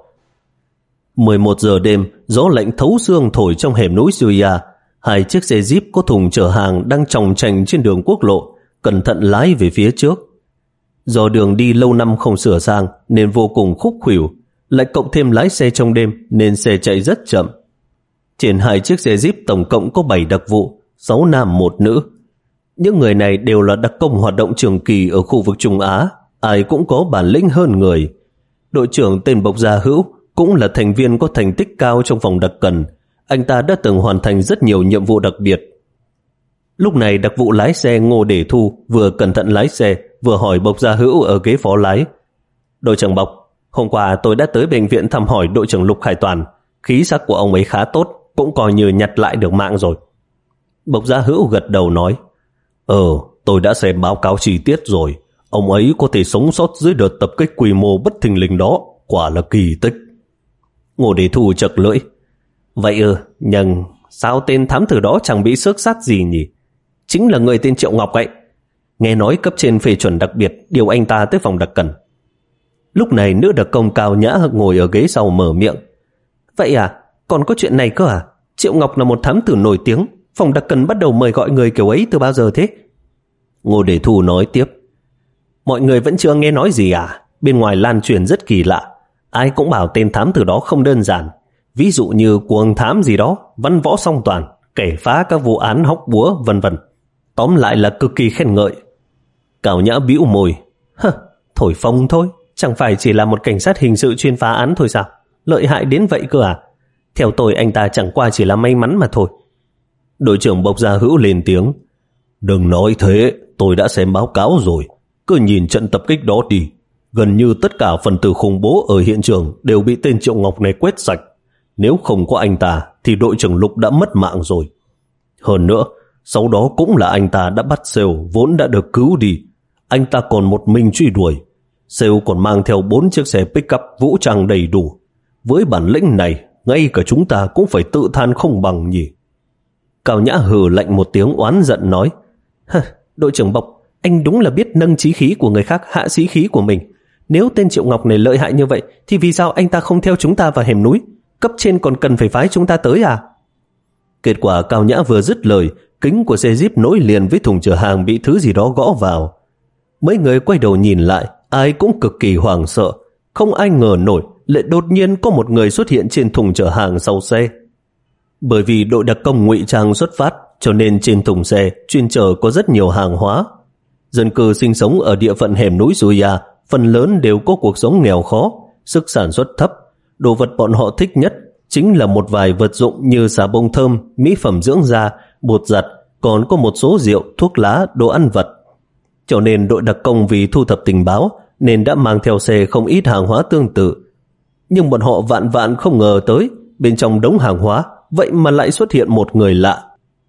mười một giờ đêm, gió lạnh thấu xương thổi trong hẻm núi Syria. Hai chiếc xe Jeep có thùng chở hàng đang chòng chành trên đường quốc lộ, cẩn thận lái về phía trước. Do đường đi lâu năm không sửa sang nên vô cùng khúc khuỷu, lại cộng thêm lái xe trong đêm nên xe chạy rất chậm. Trên hai chiếc xe Jeep tổng cộng có bảy đặc vụ, sáu nam một nữ. Những người này đều là đặc công hoạt động trường kỳ ở khu vực Trung Á, ai cũng có bản lĩnh hơn người. Đội trưởng tên Bộc Gia Hữu cũng là thành viên có thành tích cao trong phòng đặc cần. Anh ta đã từng hoàn thành rất nhiều nhiệm vụ đặc biệt. Lúc này đặc vụ lái xe Ngô Đề Thu vừa cẩn thận lái xe, vừa hỏi Bộc Gia Hữu ở ghế phó lái. Đội trưởng Bộc, hôm qua tôi đã tới bệnh viện thăm hỏi đội trưởng Lục Khải Toàn. Khí sắc của ông ấy khá tốt, cũng coi như nhặt lại được mạng rồi. Bộc Gia Hữu gật đầu nói, Ờ, tôi đã xem báo cáo chi tiết rồi. Ông ấy có thể sống sót dưới đợt tập kích quy mô bất thình lình đó, quả là kỳ tích. Ngô Đề Thu chật lưỡi. Vậy ừ, nhưng sao tên thám tử đó chẳng bị xước sát gì nhỉ? Chính là người tên Triệu Ngọc ấy. Nghe nói cấp trên phê chuẩn đặc biệt điều anh ta tới phòng đặc cần. Lúc này nữ đặc công Cao Nhã ngồi ở ghế sau mở miệng. Vậy à, còn có chuyện này cơ à? Triệu Ngọc là một thám tử nổi tiếng, phòng đặc cần bắt đầu mời gọi người kiểu ấy từ bao giờ thế? Ngô Đề Thu nói tiếp. Mọi người vẫn chưa nghe nói gì à? Bên ngoài lan truyền rất kỳ lạ. Ai cũng bảo tên thám tử đó không đơn giản. Ví dụ như cuồng thám gì đó, văn võ song toàn, kể phá các vụ án hóc búa vân vân. Tóm lại là cực kỳ khen ngợi. Cao Nhã bĩu môi. Hơ, thổi phồng thôi, chẳng phải chỉ là một cảnh sát hình sự chuyên phá án thôi sao? Lợi hại đến vậy cơ à? Theo tôi anh ta chẳng qua chỉ là may mắn mà thôi. Đội trưởng Bộc Gia Hữu lên tiếng. Đừng nói thế, tôi đã xem báo cáo rồi. Cứ nhìn trận tập kích đó đi. Gần như tất cả phần tử khủng bố ở hiện trường đều bị tên Triệu Ngọc này quét sạch. Nếu không có anh ta thì đội trưởng Lục đã mất mạng rồi. Hơn nữa, sau đó cũng là anh ta đã bắt Sale vốn đã được cứu đi. Anh ta còn một mình truy đuổi. Sale còn mang theo bốn chiếc xe pick-up vũ trang đầy đủ. Với bản lĩnh này, ngay cả chúng ta cũng phải tự than không bằng nhỉ. Cao Nhã hừ lạnh một tiếng oán giận nói. Hơ, đội trưởng Bộc, anh đúng là biết nâng chí khí của người khác hạ sĩ khí của mình. Nếu tên Triệu Ngọc này lợi hại như vậy thì vì sao anh ta không theo chúng ta vào hẻm núi? Cấp trên còn cần phải phái chúng ta tới à? Kết quả Cao Nhã vừa dứt lời, kính của xe Jeep nối liền với thùng chở hàng bị thứ gì đó gõ vào. Mấy người quay đầu nhìn lại, ai cũng cực kỳ hoảng sợ. Không ai ngờ nổi lại đột nhiên có một người xuất hiện trên thùng chở hàng sau xe. Bởi vì đội đặc công ngụy trang xuất phát, cho nên trên thùng xe chuyên chở có rất nhiều hàng hóa. Dân cư sinh sống ở địa phận hẻm núi Zuya phần lớn đều có cuộc sống nghèo khó, sức sản xuất thấp. Đồ vật bọn họ thích nhất chính là một vài vật dụng như xà bông thơm, mỹ phẩm dưỡng da, bột giặt, còn có một số rượu, thuốc lá, đồ ăn vặt. Cho nên đội đặc công vì thu thập tình báo nên đã mang theo xe không ít hàng hóa tương tự. Nhưng bọn họ vạn vạn không ngờ tới bên trong đống hàng hóa vậy mà lại xuất hiện một người lạ.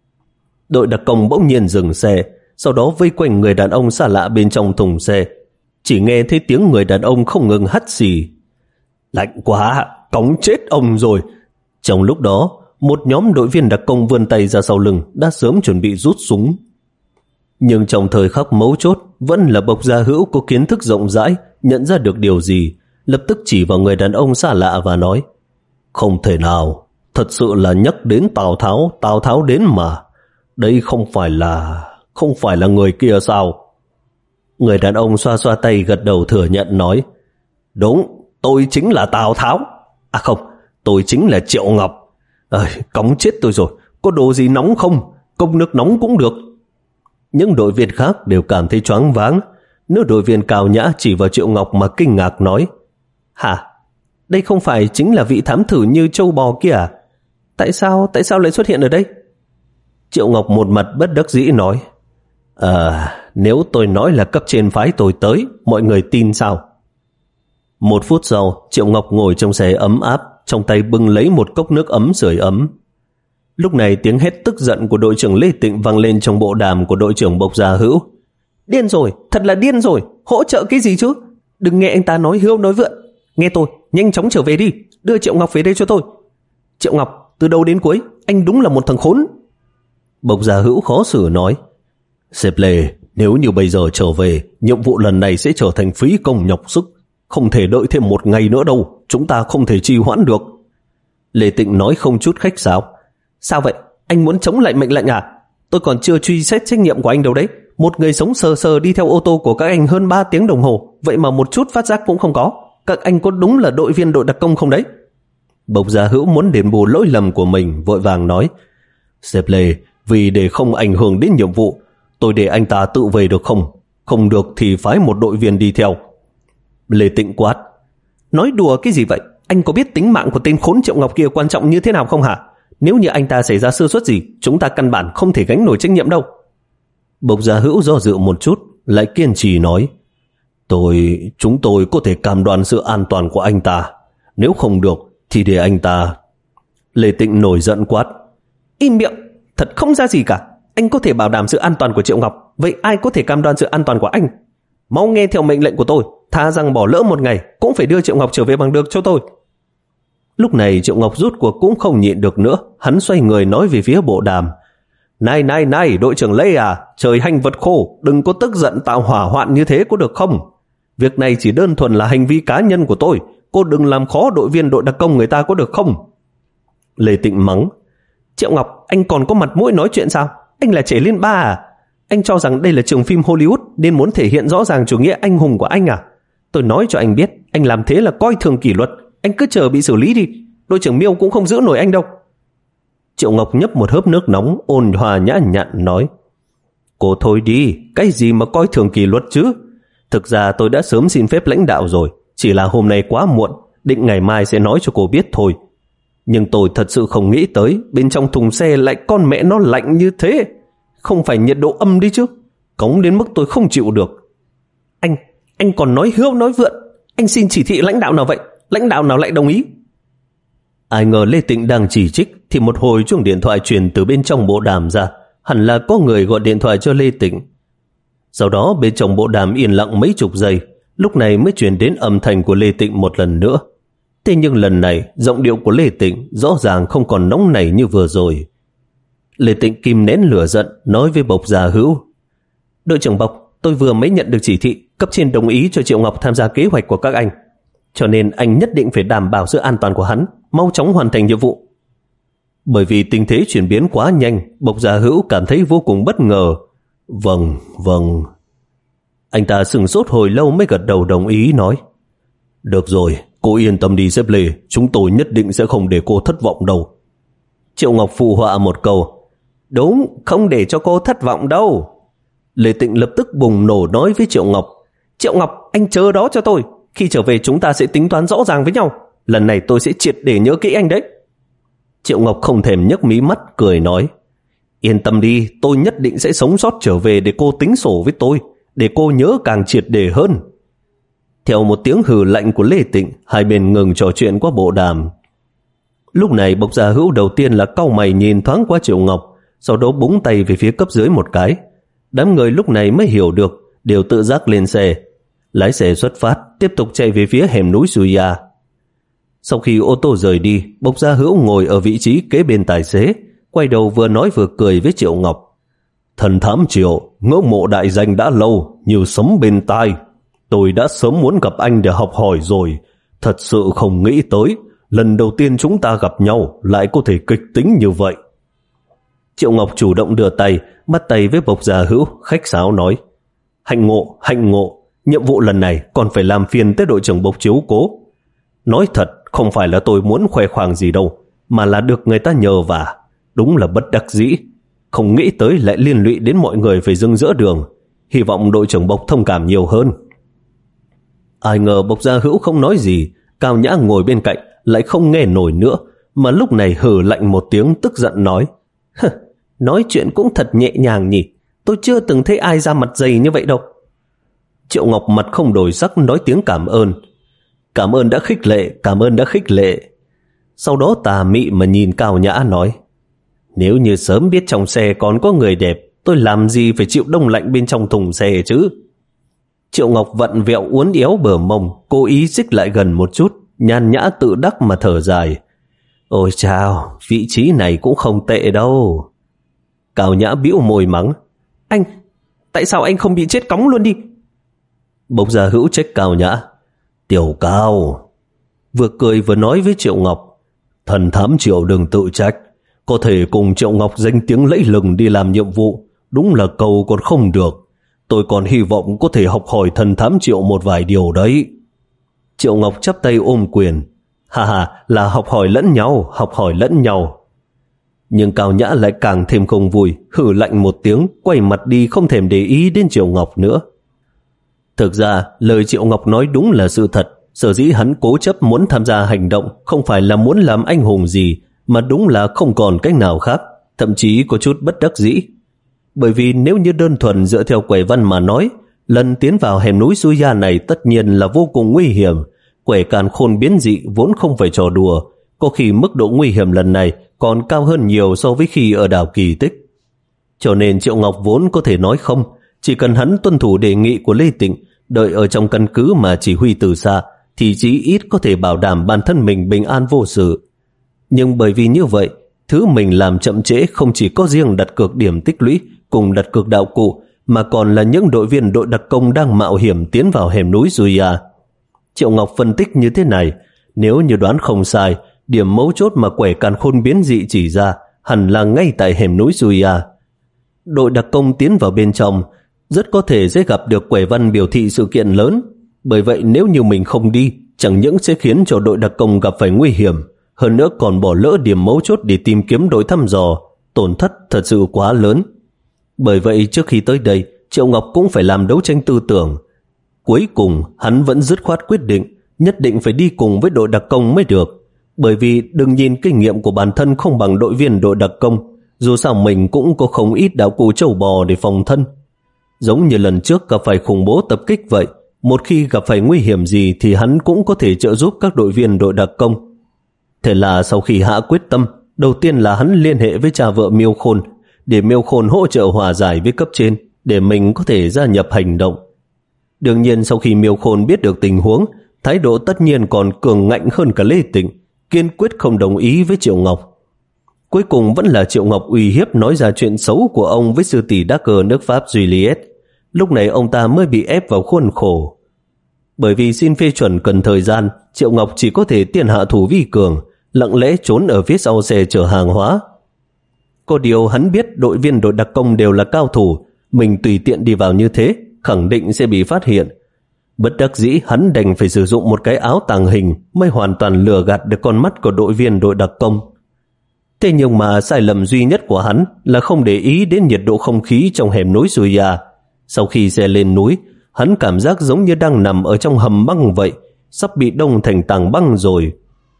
Đội đặc công bỗng nhiên dừng xe, sau đó vây quanh người đàn ông xa lạ bên trong thùng xe. Chỉ nghe thấy tiếng người đàn ông không ngừng hắt xì. Lạnh quá, cóng chết ông rồi. Trong lúc đó, một nhóm đội viên đặc công vươn tay ra sau lưng đã sớm chuẩn bị rút súng. Nhưng trong thời khắc mấu chốt, vẫn là Bộc Gia Hữu có kiến thức rộng rãi, nhận ra được điều gì, lập tức chỉ vào người đàn ông xa lạ và nói: không thể nào, thật sự là nhắc đến Tào Tháo, Tào Tháo đến mà. Đây không phải là... không phải là người kia sao? Người đàn ông xoa xoa tay gật đầu thừa nhận nói: đúng, tôi chính là Tào Tháo. À không, tôi chính là Triệu Ngọc. Ơi, cóng chết tôi rồi, có đồ gì nóng không? Cốc nước nóng cũng được. Những đội viên khác đều cảm thấy choáng váng. Nữ đội viên Cao Nhã chỉ vào Triệu Ngọc mà kinh ngạc nói: hả? Đây không phải chính là vị thám tử như châu bò kia à? Tại sao, tại sao lại xuất hiện ở đây? Triệu Ngọc một mặt bất đắc dĩ nói: À, nếu tôi nói là cấp trên phái tôi tới, mọi người tin sao? Một phút sau, Triệu Ngọc ngồi trong xe ấm áp, trong tay bưng lấy một cốc nước ấm sưởi ấm. Lúc này tiếng hét tức giận của đội trưởng Lê Tịnh vang lên trong bộ đàm của đội trưởng Bộc Gia Hữu. Điên rồi, thật là điên rồi, hỗ trợ cái gì chứ? Đừng nghe anh ta nói hưu nói vượn. Nghe tôi, nhanh chóng trở về đi, đưa Triệu Ngọc về đây cho tôi. Triệu Ngọc, từ đầu đến cuối, anh đúng là một thằng khốn. Bộc Gia Hữu khó xử nói: Sếp Lê, nếu như bây giờ trở về, nhiệm vụ lần này sẽ trở thành phí công nhọc sức. Không thể đợi thêm một ngày nữa đâu, chúng ta không thể trì hoãn được. Lê Tịnh nói không chút khách sáo: Sao vậy? Anh muốn chống lại mệnh lệnh à? Tôi còn chưa truy xét trách nhiệm của anh đâu đấy. Một người sống sờ sờ đi theo ô tô của các anh hơn ba tiếng đồng hồ, vậy mà một chút phát giác cũng không có. Các anh có đúng là đội viên đội đặc công không đấy? Bộc Gia Hữu muốn đền bù lỗi lầm của mình, vội vàng nói: Sếp Lê, vì để không ảnh hưởng đến nhiệm vụ, tôi để anh ta tự về được không? Không được thì phái một đội viên đi theo. Lê Tịnh quát: Nói đùa cái gì vậy? Anh có biết tính mạng của tên khốn Triệu Ngọc kia quan trọng như thế nào không hả? Nếu như anh ta xảy ra sơ suất gì, chúng ta căn bản không thể gánh nổi trách nhiệm đâu. Bộc Gia Hữu do dự một chút, lại kiên trì nói: Tôi, chúng tôi có thể cam đoan sự an toàn của anh ta. Nếu không được, thì để anh ta... Lê Tịnh nổi giận quát: Im miệng, thật không ra gì cả. Anh có thể bảo đảm sự an toàn của Triệu Ngọc, vậy ai có thể cam đoan sự an toàn của anh? Mau nghe theo mệnh lệnh của tôi, thà rằng bỏ lỡ một ngày cũng phải đưa Triệu Ngọc trở về bằng được cho tôi. Lúc này Triệu Ngọc rút cuộc cũng không nhịn được nữa, hắn xoay người nói về phía Bộ Đàm. Này này này, đội trưởng Lê à, trời hanh vật khô, đừng có tức giận tạo hỏa hoạn như thế có được không? Việc này chỉ đơn thuần là hành vi cá nhân của tôi, cô đừng làm khó đội viên đội đặc công người ta có được không? Lê Tịnh mắng. Triệu Ngọc, anh còn có mặt mũi nói chuyện sao? Anh là trẻ liên ba à? Anh cho rằng đây là trường phim Hollywood nên muốn thể hiện rõ ràng chủ nghĩa anh hùng của anh à? Tôi nói cho anh biết, anh làm thế là coi thường kỷ luật, anh cứ chờ bị xử lý đi, đội trưởng Miêu cũng không giữ nổi anh đâu. Triệu Ngọc nhấp một hớp nước nóng, ôn hòa nhã nhặn nói. Cô thôi đi, cái gì mà coi thường kỷ luật chứ? Thực ra tôi đã sớm xin phép lãnh đạo rồi, chỉ là hôm nay quá muộn, định ngày mai sẽ nói cho cô biết thôi. Nhưng tôi thật sự không nghĩ tới bên trong thùng xe lại con mẹ nó lạnh như thế. Không phải nhiệt độ âm đi chứ, cống đến mức tôi không chịu được. Anh, anh còn nói hươu nói vượn, anh xin chỉ thị lãnh đạo nào vậy? Lãnh đạo nào lại đồng ý? Ai ngờ Lê Tịnh đang chỉ trích thì một hồi chuông điện thoại truyền từ bên trong bộ đàm ra. Hẳn là có người gọi điện thoại cho Lê Tịnh. Sau đó bên trong bộ đàm yên lặng mấy chục giây, lúc này mới truyền đến âm thanh của Lê Tịnh một lần nữa. Thế nhưng lần này giọng điệu của Lê Tịnh rõ ràng không còn nóng nảy như vừa rồi. Lê Tịnh kìm nén lửa giận nói với Bộc Gia Hữu. Đội trưởng Bộc, tôi vừa mới nhận được chỉ thị, cấp trên đồng ý cho Triệu Ngọc tham gia kế hoạch của các anh. Cho nên anh nhất định phải đảm bảo sự an toàn của hắn, mau chóng hoàn thành nhiệm vụ. Bởi vì tình thế chuyển biến quá nhanh, Bộc Gia Hữu cảm thấy vô cùng bất ngờ. Vâng, vâng. Anh ta sửng sốt hồi lâu mới gật đầu đồng ý nói. Được rồi, cô yên tâm đi sếp Lê, chúng tôi nhất định sẽ không để cô thất vọng đâu. Triệu Ngọc phụ họa một câu. Đúng, không để cho cô thất vọng đâu. Lê Tịnh lập tức bùng nổ nói với Triệu Ngọc. Triệu Ngọc, anh chờ đó cho tôi. Khi trở về chúng ta sẽ tính toán rõ ràng với nhau. Lần này tôi sẽ triệt để nhớ kỹ anh đấy. Triệu Ngọc không thèm nhấc mí mắt, cười nói. Yên tâm đi, tôi nhất định sẽ sống sót trở về để cô tính sổ với tôi, để cô nhớ càng triệt để hơn. Theo một tiếng hừ lạnh của Lê Tịnh, hai bên ngừng trò chuyện qua bộ đàm. Lúc này Bộc Gia Hữu đầu tiên là cau mày nhìn thoáng qua Triệu Ngọc, sau đó búng tay về phía cấp dưới một cái. Đám người lúc này mới hiểu được, đều tự giác lên xe. Lái xe xuất phát, tiếp tục chạy về phía hẻm núi Suya. Sau khi ô tô rời đi, Bộc Gia Hữu ngồi ở vị trí kế bên tài xế, quay đầu vừa nói vừa cười với Triệu Ngọc. Thần thám Triệu, ngưỡng mộ đại danh đã lâu, như sấm bên tai. Tôi đã sớm muốn gặp anh để học hỏi rồi, thật sự không nghĩ tới, lần đầu tiên chúng ta gặp nhau lại có thể kịch tính như vậy. Triệu Ngọc chủ động đưa tay, bắt tay với Bộc Gia Hữu, khách sáo nói. Hạnh ngộ, hạnh ngộ, nhiệm vụ lần này còn phải làm phiền tới đội trưởng Bộc chiếu cố. Nói thật, không phải là tôi muốn khoe khoang gì đâu, mà là được người ta nhờ vả. Đúng là bất đắc dĩ, không nghĩ tới lại liên lụy đến mọi người phải dưng giữa đường. Hy vọng đội trưởng Bộc thông cảm nhiều hơn. Ai ngờ Bộc Gia Hữu không nói gì, Cao Nhã ngồi bên cạnh lại không nghe nổi nữa, mà lúc này hừ lạnh một tiếng tức giận nói. Nói chuyện cũng thật nhẹ nhàng nhỉ, tôi chưa từng thấy ai ra mặt dày như vậy đâu. Triệu Ngọc mặt không đổi sắc nói tiếng cảm ơn. Cảm ơn đã khích lệ, cảm ơn đã khích lệ. Sau đó tà mị mà nhìn Cao Nhã nói. Nếu như sớm biết trong xe còn có người đẹp, tôi làm gì phải chịu đông lạnh bên trong thùng xe chứ. Triệu Ngọc vặn vẹo uốn éo bờ mông, cố ý xích lại gần một chút, nhàn nhã tự đắc mà thở dài. Ôi chao, vị trí này cũng không tệ đâu. Cao Nhã bĩu môi mắng. Anh, tại sao anh không bị chết cóng luôn đi? Bộc Gia Hữu trách Cao Nhã. Tiểu Cao. Vừa cười vừa nói với Triệu Ngọc. Thần thám Triệu đừng tự trách. Có thể cùng Triệu Ngọc danh tiếng lẫy lừng đi làm nhiệm vụ, đúng là cầu còn không được. Tôi còn hy vọng có thể học hỏi thần thám Triệu một vài điều đấy. Triệu Ngọc chắp tay ôm quyền. Hà hà, là học hỏi lẫn nhau, học hỏi lẫn nhau. Nhưng Cao Nhã lại càng thêm không vui, hử lạnh một tiếng, quay mặt đi không thèm để ý đến Triệu Ngọc nữa. Thực ra, lời Triệu Ngọc nói đúng là sự thật. Sở dĩ hắn cố chấp muốn tham gia hành động không phải là muốn làm anh hùng gì, mà đúng là không còn cách nào khác, thậm chí có chút bất đắc dĩ. Bởi vì nếu như đơn thuần dựa theo quẻ văn mà nói, lần tiến vào hẻm núi Suya này tất nhiên là vô cùng nguy hiểm. Quẻ càn khôn biến dị vốn không phải trò đùa, có khi mức độ nguy hiểm lần này còn cao hơn nhiều so với khi ở đảo Kỳ Tích. Cho nên Triệu Ngọc vốn có thể nói không, chỉ cần hắn tuân thủ đề nghị của Lê Tịnh, đợi ở trong căn cứ mà chỉ huy từ xa, thì chí ít có thể bảo đảm bản thân mình bình an vô sự. Nhưng bởi vì như vậy, thứ mình làm chậm trễ không chỉ có riêng đặt cược điểm tích lũy cùng đặt cược đạo cụ, mà còn là những đội viên đội đặc công đang mạo hiểm tiến vào hẻm núi Zuya. Triệu Ngọc phân tích như thế này, nếu như đoán không sai, điểm mấu chốt mà quẻ càn khôn biến dị chỉ ra hẳn là ngay tại hẻm núi Zuya. Đội đặc công tiến vào bên trong, rất có thể sẽ gặp được quẻ văn biểu thị sự kiện lớn. Bởi vậy nếu như mình không đi, chẳng những sẽ khiến cho đội đặc công gặp phải nguy hiểm, hơn nữa còn bỏ lỡ điểm mấu chốt để tìm kiếm đội thăm dò, tổn thất thật sự quá lớn. Bởi vậy trước khi tới đây, Triệu Ngọc cũng phải làm đấu tranh tư tưởng. Cuối cùng hắn vẫn dứt khoát quyết định nhất định phải đi cùng với đội đặc công mới được. Bởi vì đừng nhìn kinh nghiệm của bản thân không bằng đội viên đội đặc công, dù sao mình cũng có không ít đạo cụ trâu bò để phòng thân. Giống như lần trước gặp phải khủng bố tập kích vậy, một khi gặp phải nguy hiểm gì thì hắn cũng có thể trợ giúp các đội viên đội đặc công. Thế là sau khi hạ quyết tâm, đầu tiên là hắn liên hệ với cha vợ Miêu Khôn, để Miêu Khôn hỗ trợ hòa giải với cấp trên, để mình có thể gia nhập hành động. Đương nhiên sau khi Miêu Khôn biết được tình huống, thái độ tất nhiên còn cường ngạnh hơn cả Lê Tịnh, kiên quyết không đồng ý với Triệu Ngọc. Cuối cùng vẫn là Triệu Ngọc uy hiếp nói ra chuyện xấu của ông với sư tỷ đắc cờ nước Pháp Juliet. Lúc này ông ta mới bị ép vào khuôn khổ. Bởi vì xin phê chuẩn cần thời gian, Triệu Ngọc chỉ có thể tiền hạ thủ vi cường, lặng lẽ trốn ở phía sau xe chở hàng hóa. Có điều hắn biết đội viên đội đặc công đều là cao thủ, mình tùy tiện đi vào như thế, khẳng định sẽ bị phát hiện. Bất đắc dĩ hắn đành phải sử dụng một cái áo tàng hình mới hoàn toàn lừa gạt được con mắt của đội viên đội đặc công. Thế nhưng mà sai lầm duy nhất của hắn là không để ý đến nhiệt độ không khí trong hẻm núi Zuya. Sau khi xe lên núi, hắn cảm giác giống như đang nằm ở trong hầm băng vậy, sắp bị đông thành tảng băng rồi.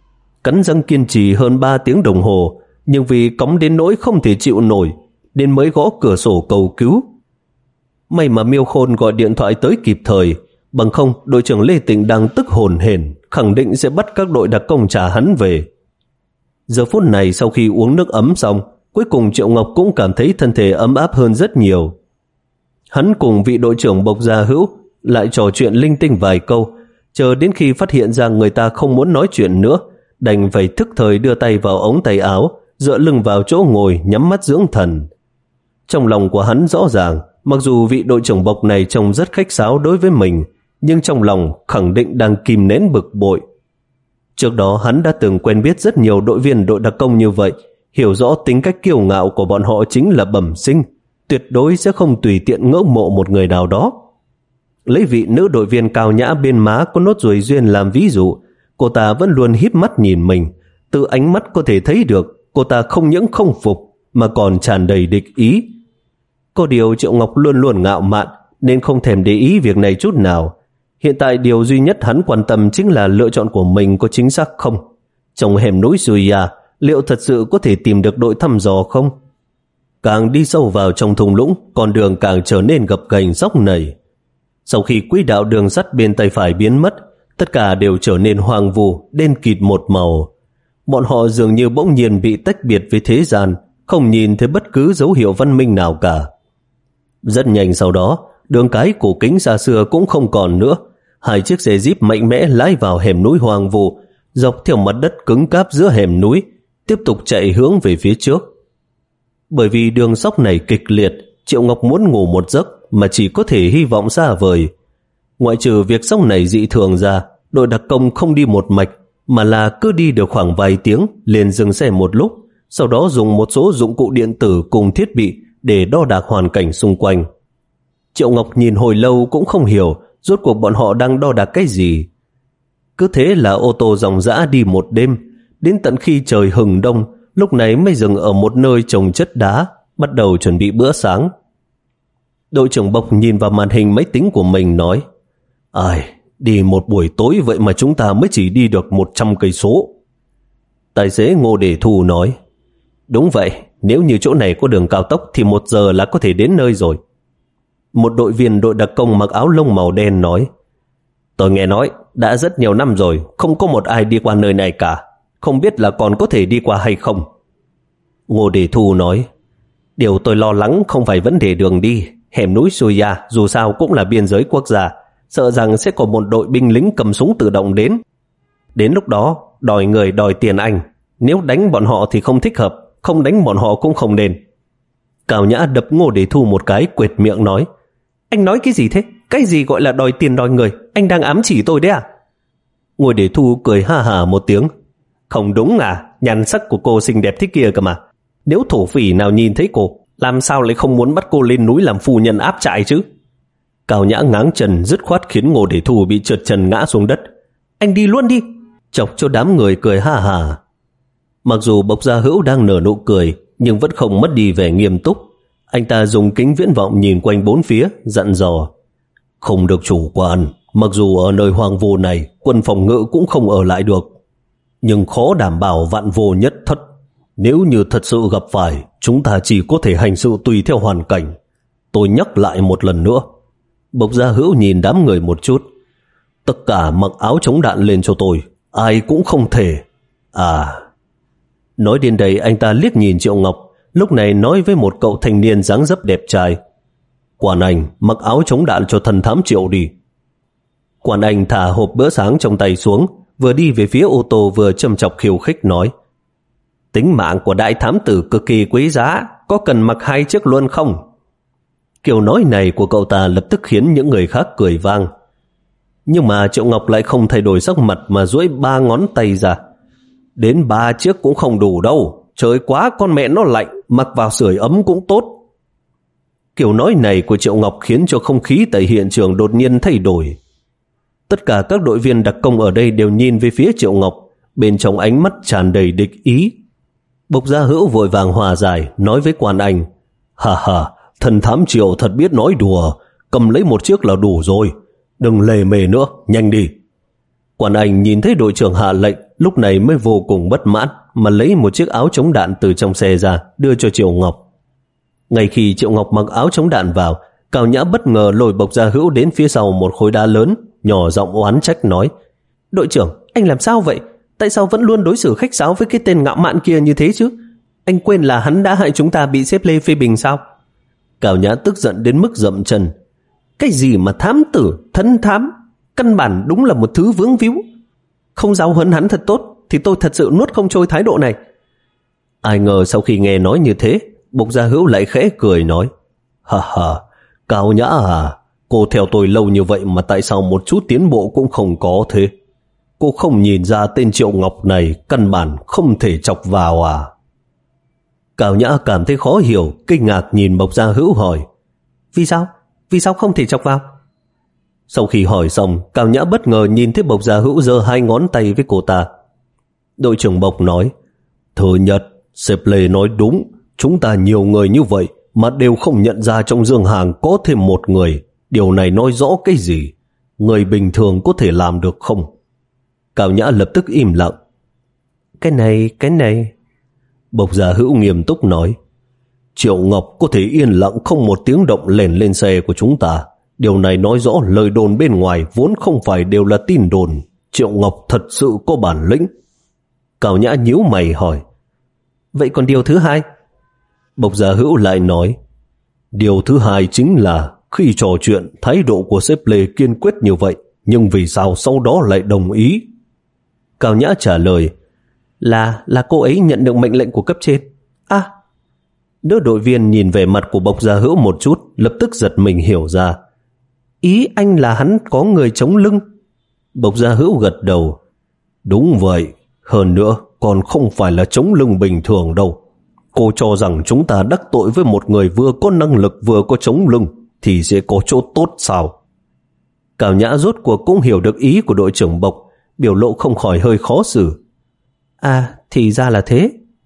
Cắn răng kiên trì hơn ba tiếng đồng hồ, nhưng vì cóng đến nỗi không thể chịu nổi, nên mới gõ cửa sổ cầu cứu. May mà Miêu Khôn gọi điện thoại tới kịp thời, bằng không đội trưởng Lê Tịnh đang tức hồn hển, khẳng định sẽ bắt các đội đặc công trả hắn về. Giờ phút này sau khi uống nước ấm xong, cuối cùng Triệu Ngọc cũng cảm thấy thân thể ấm áp hơn rất nhiều. Hắn cùng vị đội trưởng Bộc Gia Hữu lại trò chuyện linh tinh vài câu, chờ đến khi phát hiện ra người ta không muốn nói chuyện nữa, đành phải thức thời đưa tay vào ống tay áo, dựa lưng vào chỗ ngồi nhắm mắt dưỡng thần. Trong lòng của hắn rõ ràng, mặc dù vị đội trưởng Bộc này trông rất khách sáo đối với mình, nhưng trong lòng khẳng định đang kìm nén bực bội. Trước đó hắn đã từng quen biết rất nhiều đội viên đội đặc công như vậy, hiểu rõ tính cách kiêu ngạo của bọn họ chính là bẩm sinh, tuyệt đối sẽ không tùy tiện ngưỡng mộ một người nào đó. Lấy vị nữ đội viên cao nhã bên má có nốt ruồi duyên làm ví dụ, cô ta vẫn luôn híp mắt nhìn mình, từ ánh mắt có thể thấy được cô ta không những không phục mà còn tràn đầy địch ý. Có điều Triệu Ngọc luôn luôn ngạo mạn nên không thèm để ý việc này chút nào. Hiện tại điều duy nhất hắn quan tâm chính là lựa chọn của mình có chính xác không. Trong hẻm núi Zuya, liệu thật sự có thể tìm được đội thăm dò không? Càng đi sâu vào trong thung lũng, con đường càng trở nên gập ghềnh dốc nảy. Sau khi quỹ đạo đường sắt bên tay phải biến mất, tất cả đều trở nên hoang vu, đen kịt một màu. Bọn họ dường như bỗng nhiên bị tách biệt với thế gian, không nhìn thấy bất cứ dấu hiệu văn minh nào cả. Rất nhanh sau đó, đường cái cổ kính xa xưa cũng không còn nữa. Hai chiếc xe Jeep mạnh mẽ lái vào hẻm núi hoang vu, dọc theo mặt đất cứng cáp giữa hẻm núi, tiếp tục chạy hướng về phía trước. Bởi vì đường sóc này kịch liệt, Triệu Ngọc muốn ngủ một giấc mà chỉ có thể hy vọng xa vời. Ngoại trừ việc sóc này dị thường ra, đội đặc công không đi một mạch, mà là cứ đi được khoảng vài tiếng liền dừng xe một lúc, sau đó dùng một số dụng cụ điện tử cùng thiết bị để đo đạc hoàn cảnh xung quanh. Triệu Ngọc nhìn hồi lâu cũng không hiểu rốt cuộc bọn họ đang đo đạc cái gì. Cứ thế là ô tô dòng dã đi một đêm, đến tận khi trời hừng đông, lúc này mới dừng ở một nơi trồng chất đá, bắt đầu chuẩn bị bữa sáng. Đội trưởng Bộc nhìn vào màn hình máy tính của mình nói: "Ai, đi một buổi tối vậy mà chúng ta mới chỉ đi được một trăm cây số." Tài xế Ngô Đề Thu nói: "Đúng vậy, nếu như chỗ này có đường cao tốc thì một giờ là có thể đến nơi rồi." Một đội viên đội đặc công mặc áo lông màu đen nói: "Tôi nghe nói đã rất nhiều năm rồi không có một ai đi qua nơi này cả, không biết là còn có thể đi qua hay không." Ngô Đề Thu nói: "Điều tôi lo lắng không phải vấn đề đường đi, hẻm núi Suya dù sao cũng là biên giới quốc gia, sợ rằng sẽ có một đội binh lính cầm súng tự động đến. Đến lúc đó, đòi người đòi tiền anh. Nếu đánh bọn họ thì không thích hợp, không đánh bọn họ cũng không nên. Cao Nhã đập Ngô Đề Thu một cái, quệt miệng nói: Anh nói cái gì thế? Cái gì gọi là đòi tiền đòi người? Anh đang ám chỉ tôi đấy à? Ngô Đề Thu cười ha hả một tiếng: Không đúng à, nhan sắc của cô xinh đẹp thế kia cơ mà. Nếu thổ phỉ nào nhìn thấy cô, làm sao lại không muốn bắt cô lên núi làm phu nhân áp trại chứ? Cao Nhã ngáng chân dứt khoát khiến Ngô Đề Thu bị trượt chân ngã xuống đất. Anh đi luôn đi, chọc cho đám người cười ha hả. Mặc dù Bộc Gia Hữu đang nở nụ cười, nhưng vẫn không mất đi vẻ nghiêm túc. Anh ta dùng kính viễn vọng nhìn quanh bốn phía, dặn dò: Không được chủ quan, mặc dù ở nơi hoang vu này quân phòng ngự cũng không ở lại được, nhưng khó đảm bảo vạn vô nhất thất. Nếu như thật sự gặp phải, chúng ta chỉ có thể hành sự tùy theo hoàn cảnh. Tôi nhắc lại một lần nữa. Bộc Gia Hữu nhìn đám người một chút. Tất cả mặc áo chống đạn lên cho tôi, ai cũng không thể. À... Nói đến đây anh ta liếc nhìn Triệu Ngọc, lúc này nói với một cậu thanh niên dáng dấp đẹp trai: Quan Anh, mặc áo chống đạn cho thần thám Triệu đi. Quan Anh thả hộp bữa sáng trong tay xuống, vừa đi về phía ô tô vừa châm chọc khiêu khích nói: Tính mạng của đại thám tử cực kỳ quý giá, có cần mặc hai chiếc luôn không? Kiểu nói này của cậu ta lập tức khiến những người khác cười vang. Nhưng mà Triệu Ngọc lại không thay đổi sắc mặt mà duỗi ba ngón tay ra: Đến ba chiếc cũng không đủ đâu, trời quá con mẹ nó lạnh, mặc vào sưởi ấm cũng tốt. Kiểu nói này của Triệu Ngọc khiến cho không khí tại hiện trường đột nhiên thay đổi. Tất cả các đội viên đặc công ở đây đều nhìn về phía Triệu Ngọc, bên trong ánh mắt tràn đầy địch ý. Bộc Gia Hữu vội vàng hòa giải, nói với Quan Anh: Hà hà, thần thám Triệu thật biết nói đùa, cầm lấy một chiếc là đủ rồi, đừng lề mề nữa, nhanh đi. Quan Anh nhìn thấy đội trưởng hạ lệnh, lúc này mới vô cùng bất mãn mà lấy một chiếc áo chống đạn từ trong xe ra đưa cho Triệu Ngọc. Ngay khi Triệu Ngọc mặc áo chống đạn vào, Cao Nhã bất ngờ lôi Bộc Gia Hữu đến phía sau một khối đá lớn, nhỏ giọng oán trách nói: Đội trưởng, anh làm sao vậy? Tại sao vẫn luôn đối xử khách sáo với cái tên ngạo mạn kia như thế chứ? Anh quên là hắn đã hại chúng ta bị xếp lê phê bình sao? Cao Nhã tức giận đến mức dậm chân: Cái gì mà thám tử, thân thám, căn bản đúng là một thứ vướng víu. Không giáo huấn hắn thật tốt thì tôi thật sự nuốt không trôi thái độ này. Ai ngờ sau khi nghe nói như thế, Bộc Gia Hữu lại khẽ cười nói: Ha ha, Cao Nhã à, cô theo tôi lâu như vậy mà tại sao một chút tiến bộ cũng không có thế? Cô không nhìn ra tên Triệu Ngọc này căn bản không thể chọc vào à? Cao Nhã cảm thấy khó hiểu, kinh ngạc nhìn Bộc Gia Hữu hỏi: Vì sao? Vì sao không thể chọc vào? Sau khi hỏi xong, Cao Nhã bất ngờ nhìn thấy Bộc Gia Hữu giơ hai ngón tay với cô ta. Đội trưởng Bộc nói: Thừa Nhật, sếp Lê nói đúng, chúng ta nhiều người như vậy mà đều không nhận ra trong dương hàng có thêm một người. Điều này nói rõ cái gì? Người bình thường có thể làm được không? Cao Nhã lập tức im lặng. Cái này, cái này... Bộc Gia Hữu nghiêm túc nói: Triệu Ngọc có thể yên lặng không một tiếng động lèn lên xe của chúng ta. Điều này nói rõ lời đồn bên ngoài vốn không phải đều là tin đồn. Triệu Ngọc thật sự có bản lĩnh. Cao Nhã nhíu mày hỏi: Vậy còn điều thứ hai? Bộc Gia Hữu lại nói: Điều thứ hai chính là khi trò chuyện, thái độ của sếp Lê kiên quyết như vậy, nhưng vì sao sau đó lại đồng ý? Cao Nhã trả lời: Là, là cô ấy nhận được mệnh lệnh của cấp trên. À, nữ đội viên nhìn về mặt của Bộc Gia Hữu một chút, lập tức giật mình hiểu ra. Ý anh là hắn có người chống lưng? Bộc Gia Hữu gật đầu: Đúng vậy, hơn nữa còn không phải là chống lưng bình thường đâu. Cô cho rằng chúng ta đắc tội với một người vừa có năng lực vừa có chống lưng thì sẽ có chỗ tốt sao? Cao Nhã rốt cuộc cũng hiểu được ý của đội trưởng Bộc, biểu lộ không khỏi hơi khó xử. À, thì ra là thế.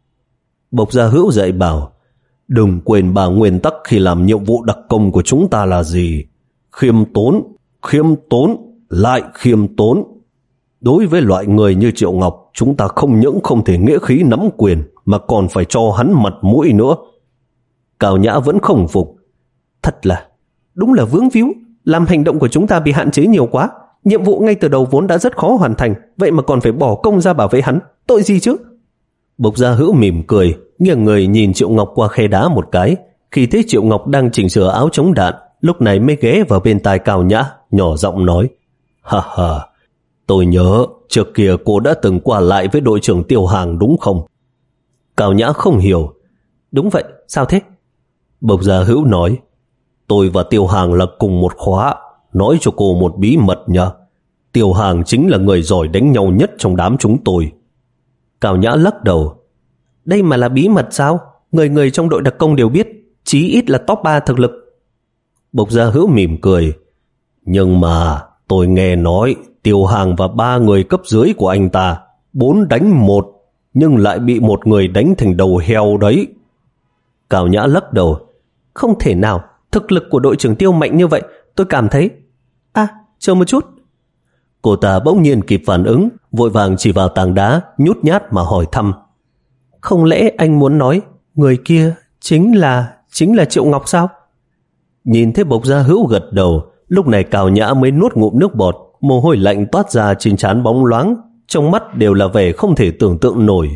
Bộc Gia Hữu dạy bảo: Đừng quên ba nguyên tắc khi làm nhiệm vụ đặc công của chúng ta là gì? Khiêm tốn, khiêm tốn, lại khiêm tốn. Đối với loại người như Triệu Ngọc, chúng ta không những không thể nghĩa khí nắm quyền mà còn phải cho hắn mặt mũi nữa. Cao Nhã vẫn không phục: Thật là, đúng là vướng víu. Làm hành động của chúng ta bị hạn chế nhiều quá. Nhiệm vụ ngay từ đầu vốn đã rất khó hoàn thành, vậy mà còn phải bỏ công ra bảo vệ hắn. Tội gì chứ? Bộc Gia Hữu mỉm cười, nghiêng người nhìn Triệu Ngọc qua khe đá một cái. Khi thấy Triệu Ngọc đang chỉnh sửa áo chống đạn, lúc này mới ghé vào bên tai Cao Nhã, nhỏ giọng nói: Ha ha, tôi nhớ trước kia cô đã từng qua lại với đội trưởng Tiêu Hàng đúng không? Cao Nhã không hiểu. Đúng vậy, sao thế? Bộc Gia Hữu nói: Tôi và Tiêu Hàng là cùng một khóa. Nói cho cô một bí mật nha. Tiêu Hàng chính là người giỏi đánh nhau nhất trong đám chúng tôi. Cao Nhã lắc đầu. Đây mà là bí mật sao? Người người trong đội đặc công đều biết, chí ít là top ba thực lực. Bộc Gia Hữu mỉm cười. Nhưng mà tôi nghe nói Tiêu Hàng và ba người cấp dưới của anh ta bốn đánh một, nhưng lại bị một người đánh thành đầu heo đấy. Cao Nhã lắc đầu. Không thể nào, thực lực của đội trưởng Tiêu mạnh như vậy, tôi cảm thấy... À, chờ một chút. Cô ta bỗng nhiên kịp phản ứng, vội vàng chỉ vào tảng đá, nhút nhát mà hỏi thăm. Không lẽ anh muốn nói người kia chính là chính là Triệu Ngọc sao? Nhìn thấy Bộc Gia Hữu gật đầu, lúc này Cao Nhã mới nuốt ngụm nước bọt, mồ hôi lạnh toát ra trên trán bóng loáng, trong mắt đều là vẻ không thể tưởng tượng nổi.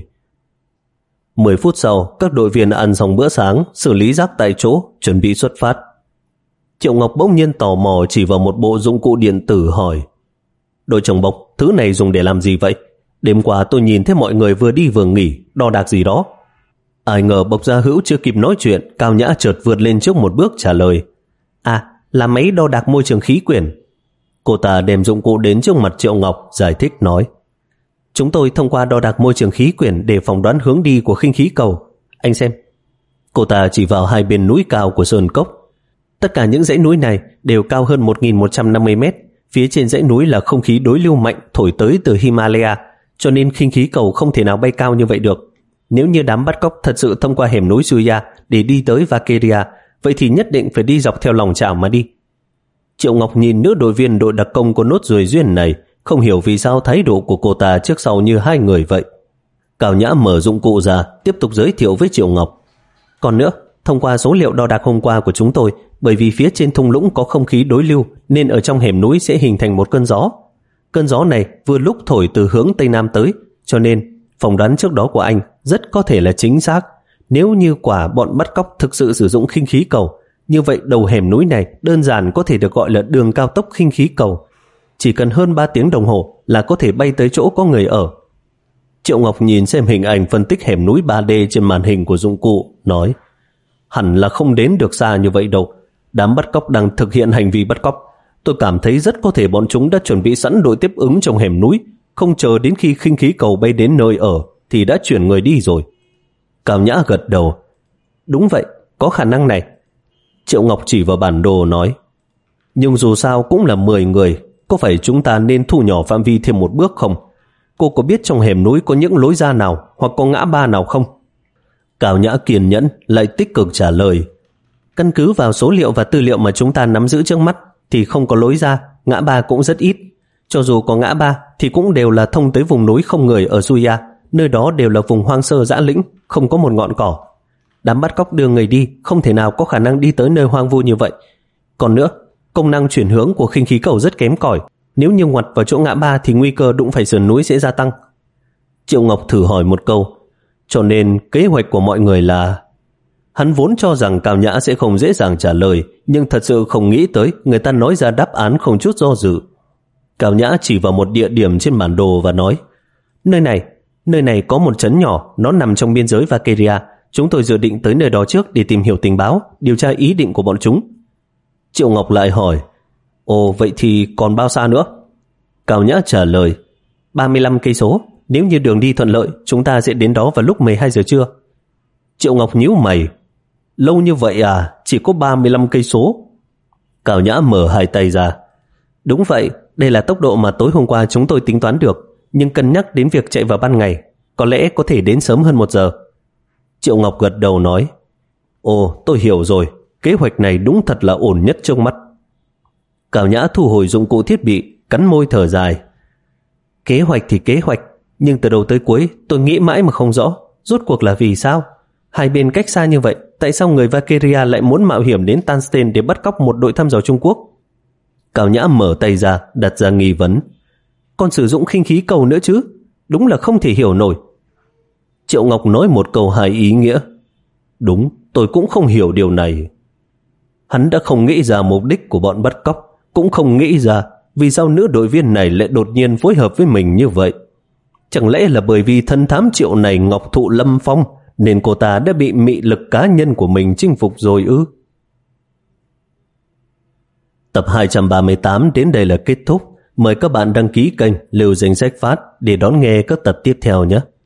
Mười phút sau, các đội viên ăn xong bữa sáng, xử lý rác tại chỗ, chuẩn bị xuất phát. Triệu Ngọc bỗng nhiên tò mò chỉ vào một bộ dụng cụ điện tử hỏi: Đội trưởng Bộc, thứ này dùng để làm gì vậy? Đêm qua tôi nhìn thấy mọi người vừa đi vừa nghỉ, đo đạc gì đó. Ai ngờ Bộc Gia Hữu chưa kịp nói chuyện, Cao Nhã chợt vượt lên trước một bước trả lời: À, là máy đo đạc môi trường khí quyển. Cô ta đem dụng cụ đến trước mặt Triệu Ngọc, giải thích nói: Chúng tôi thông qua đo đạc môi trường khí quyển để phỏng đoán hướng đi của khinh khí cầu. Anh xem. Cô ta chỉ vào hai bên núi cao của sơn cốc. Tất cả những dãy núi này đều cao hơn một nghìn một trăm năm mươi mét. Phía trên dãy núi là không khí đối lưu mạnh thổi tới từ Himalaya, cho nên khinh khí cầu không thể nào bay cao như vậy được. Nếu như đám bắt cóc thật sự thông qua hẻm núi Suya để đi tới Valkyria, vậy thì nhất định phải đi dọc theo lòng chảo mà đi. Triệu Ngọc nhìn nữ đội viên đội đặc công có nốt ruồi duyên này, không hiểu vì sao thái độ của cô ta trước sau như hai người vậy. Cao Nhã mở dụng cụ ra, tiếp tục giới thiệu với Triệu Ngọc. Còn nữa, thông qua số liệu đo đạc hôm qua của chúng tôi, bởi vì phía trên thung lũng có không khí đối lưu nên ở trong hẻm núi sẽ hình thành một cơn gió. Cơn gió này vừa lúc thổi từ hướng Tây Nam tới, cho nên phỏng đoán trước đó của anh rất có thể là chính xác. Nếu như quả bọn bắt cóc thực sự sử dụng khinh khí cầu, như vậy đầu hẻm núi này đơn giản có thể được gọi là đường cao tốc khinh khí cầu. Chỉ cần hơn ba tiếng đồng hồ là có thể bay tới chỗ có người ở. Triệu Ngọc nhìn xem hình ảnh phân tích hẻm núi ba D trên màn hình của dụng cụ, nói: Hẳn là không đến được xa như vậy đâu. Đám bắt cóc đang thực hiện hành vi bắt cóc. Tôi cảm thấy rất có thể bọn chúng đã chuẩn bị sẵn đội tiếp ứng trong hẻm núi, không chờ đến khi khinh khí cầu bay đến nơi ở thì đã chuyển người đi rồi. Cao Nhã gật đầu. Đúng vậy, có khả năng này. Triệu Ngọc chỉ vào bản đồ nói: Nhưng dù sao cũng là mười người, có phải chúng ta nên thu nhỏ phạm vi thêm một bước không? Cô có biết trong hẻm núi có những lối ra nào hoặc có ngã ba nào không? Cao Nhã kiên nhẫn lại tích cực trả lời: Căn cứ vào số liệu và tư liệu mà chúng ta nắm giữ trước mắt thì không có lối ra, ngã ba cũng rất ít. Cho dù có ngã ba thì cũng đều là thông tới vùng núi không người ở Suya, nơi đó đều là vùng hoang sơ dã lĩnh, không có một ngọn cỏ. Đám bắt cóc đưa người đi không thể nào có khả năng đi tới nơi hoang vu như vậy. Còn nữa, công năng chuyển hướng của khinh khí cầu rất kém cỏi, nếu như ngoặt vào chỗ ngã ba thì nguy cơ đụng phải sườn núi sẽ gia tăng. Triệu Ngọc thử hỏi một câu: Cho nên kế hoạch của mọi người là... Hắn vốn cho rằng Cao Nhã sẽ không dễ dàng trả lời, nhưng thật sự không nghĩ tới người ta nói ra đáp án không chút do dự. Cao Nhã chỉ vào một địa điểm trên bản đồ và nói: Nơi này, nơi này có một trấn nhỏ, nó nằm trong biên giới Valkyria. Chúng tôi dự định tới nơi đó trước để tìm hiểu tình báo, điều tra ý định của bọn chúng. Triệu Ngọc lại hỏi: Ồ, vậy thì còn bao xa nữa? Cao Nhã trả lời: ba mươi lăm cây số. Nếu như đường đi thuận lợi, chúng ta sẽ đến đó vào lúc mười hai giờ trưa. Triệu Ngọc nhíu mày: Lâu như vậy à? Chỉ có ba mươi lăm cây số? Cao Nhã mở hai tay ra: Đúng vậy, đây là tốc độ mà tối hôm qua chúng tôi tính toán được, nhưng cân nhắc đến việc chạy vào ban ngày, có lẽ có thể đến sớm hơn một giờ. Triệu Ngọc gật đầu nói: Ồ, tôi hiểu rồi, kế hoạch này đúng thật là ổn nhất trước mắt. Cao Nhã thu hồi dụng cụ thiết bị, cắn môi thở dài. Kế hoạch thì kế hoạch, nhưng từ đầu tới cuối tôi nghĩ mãi mà không rõ, rốt cuộc là vì sao? Hai bên cách xa như vậy, tại sao người Valkyria lại muốn mạo hiểm đến Tansten để bắt cóc một đội thăm dò Trung Quốc? Cao Nhã mở tay ra, đặt ra nghi vấn. Còn sử dụng khinh khí cầu nữa chứ? Đúng là không thể hiểu nổi. Triệu Ngọc nói một câu hài ý nghĩa: Đúng, tôi cũng không hiểu điều này. Hắn đã không nghĩ ra mục đích của bọn bắt cóc, cũng không nghĩ ra vì sao nữ đội viên này lại đột nhiên phối hợp với mình như vậy. Chẳng lẽ là bởi vì thân thám Triệu này ngọc thụ lâm phong nên cô ta đã bị mị lực cá nhân của mình chinh phục rồi ư? Tập hai trăm ba mươi tám đến đây là kết thúc. Mời các bạn đăng ký kênh Lưu Danh Sách Phát để đón nghe các tập tiếp theo nhé.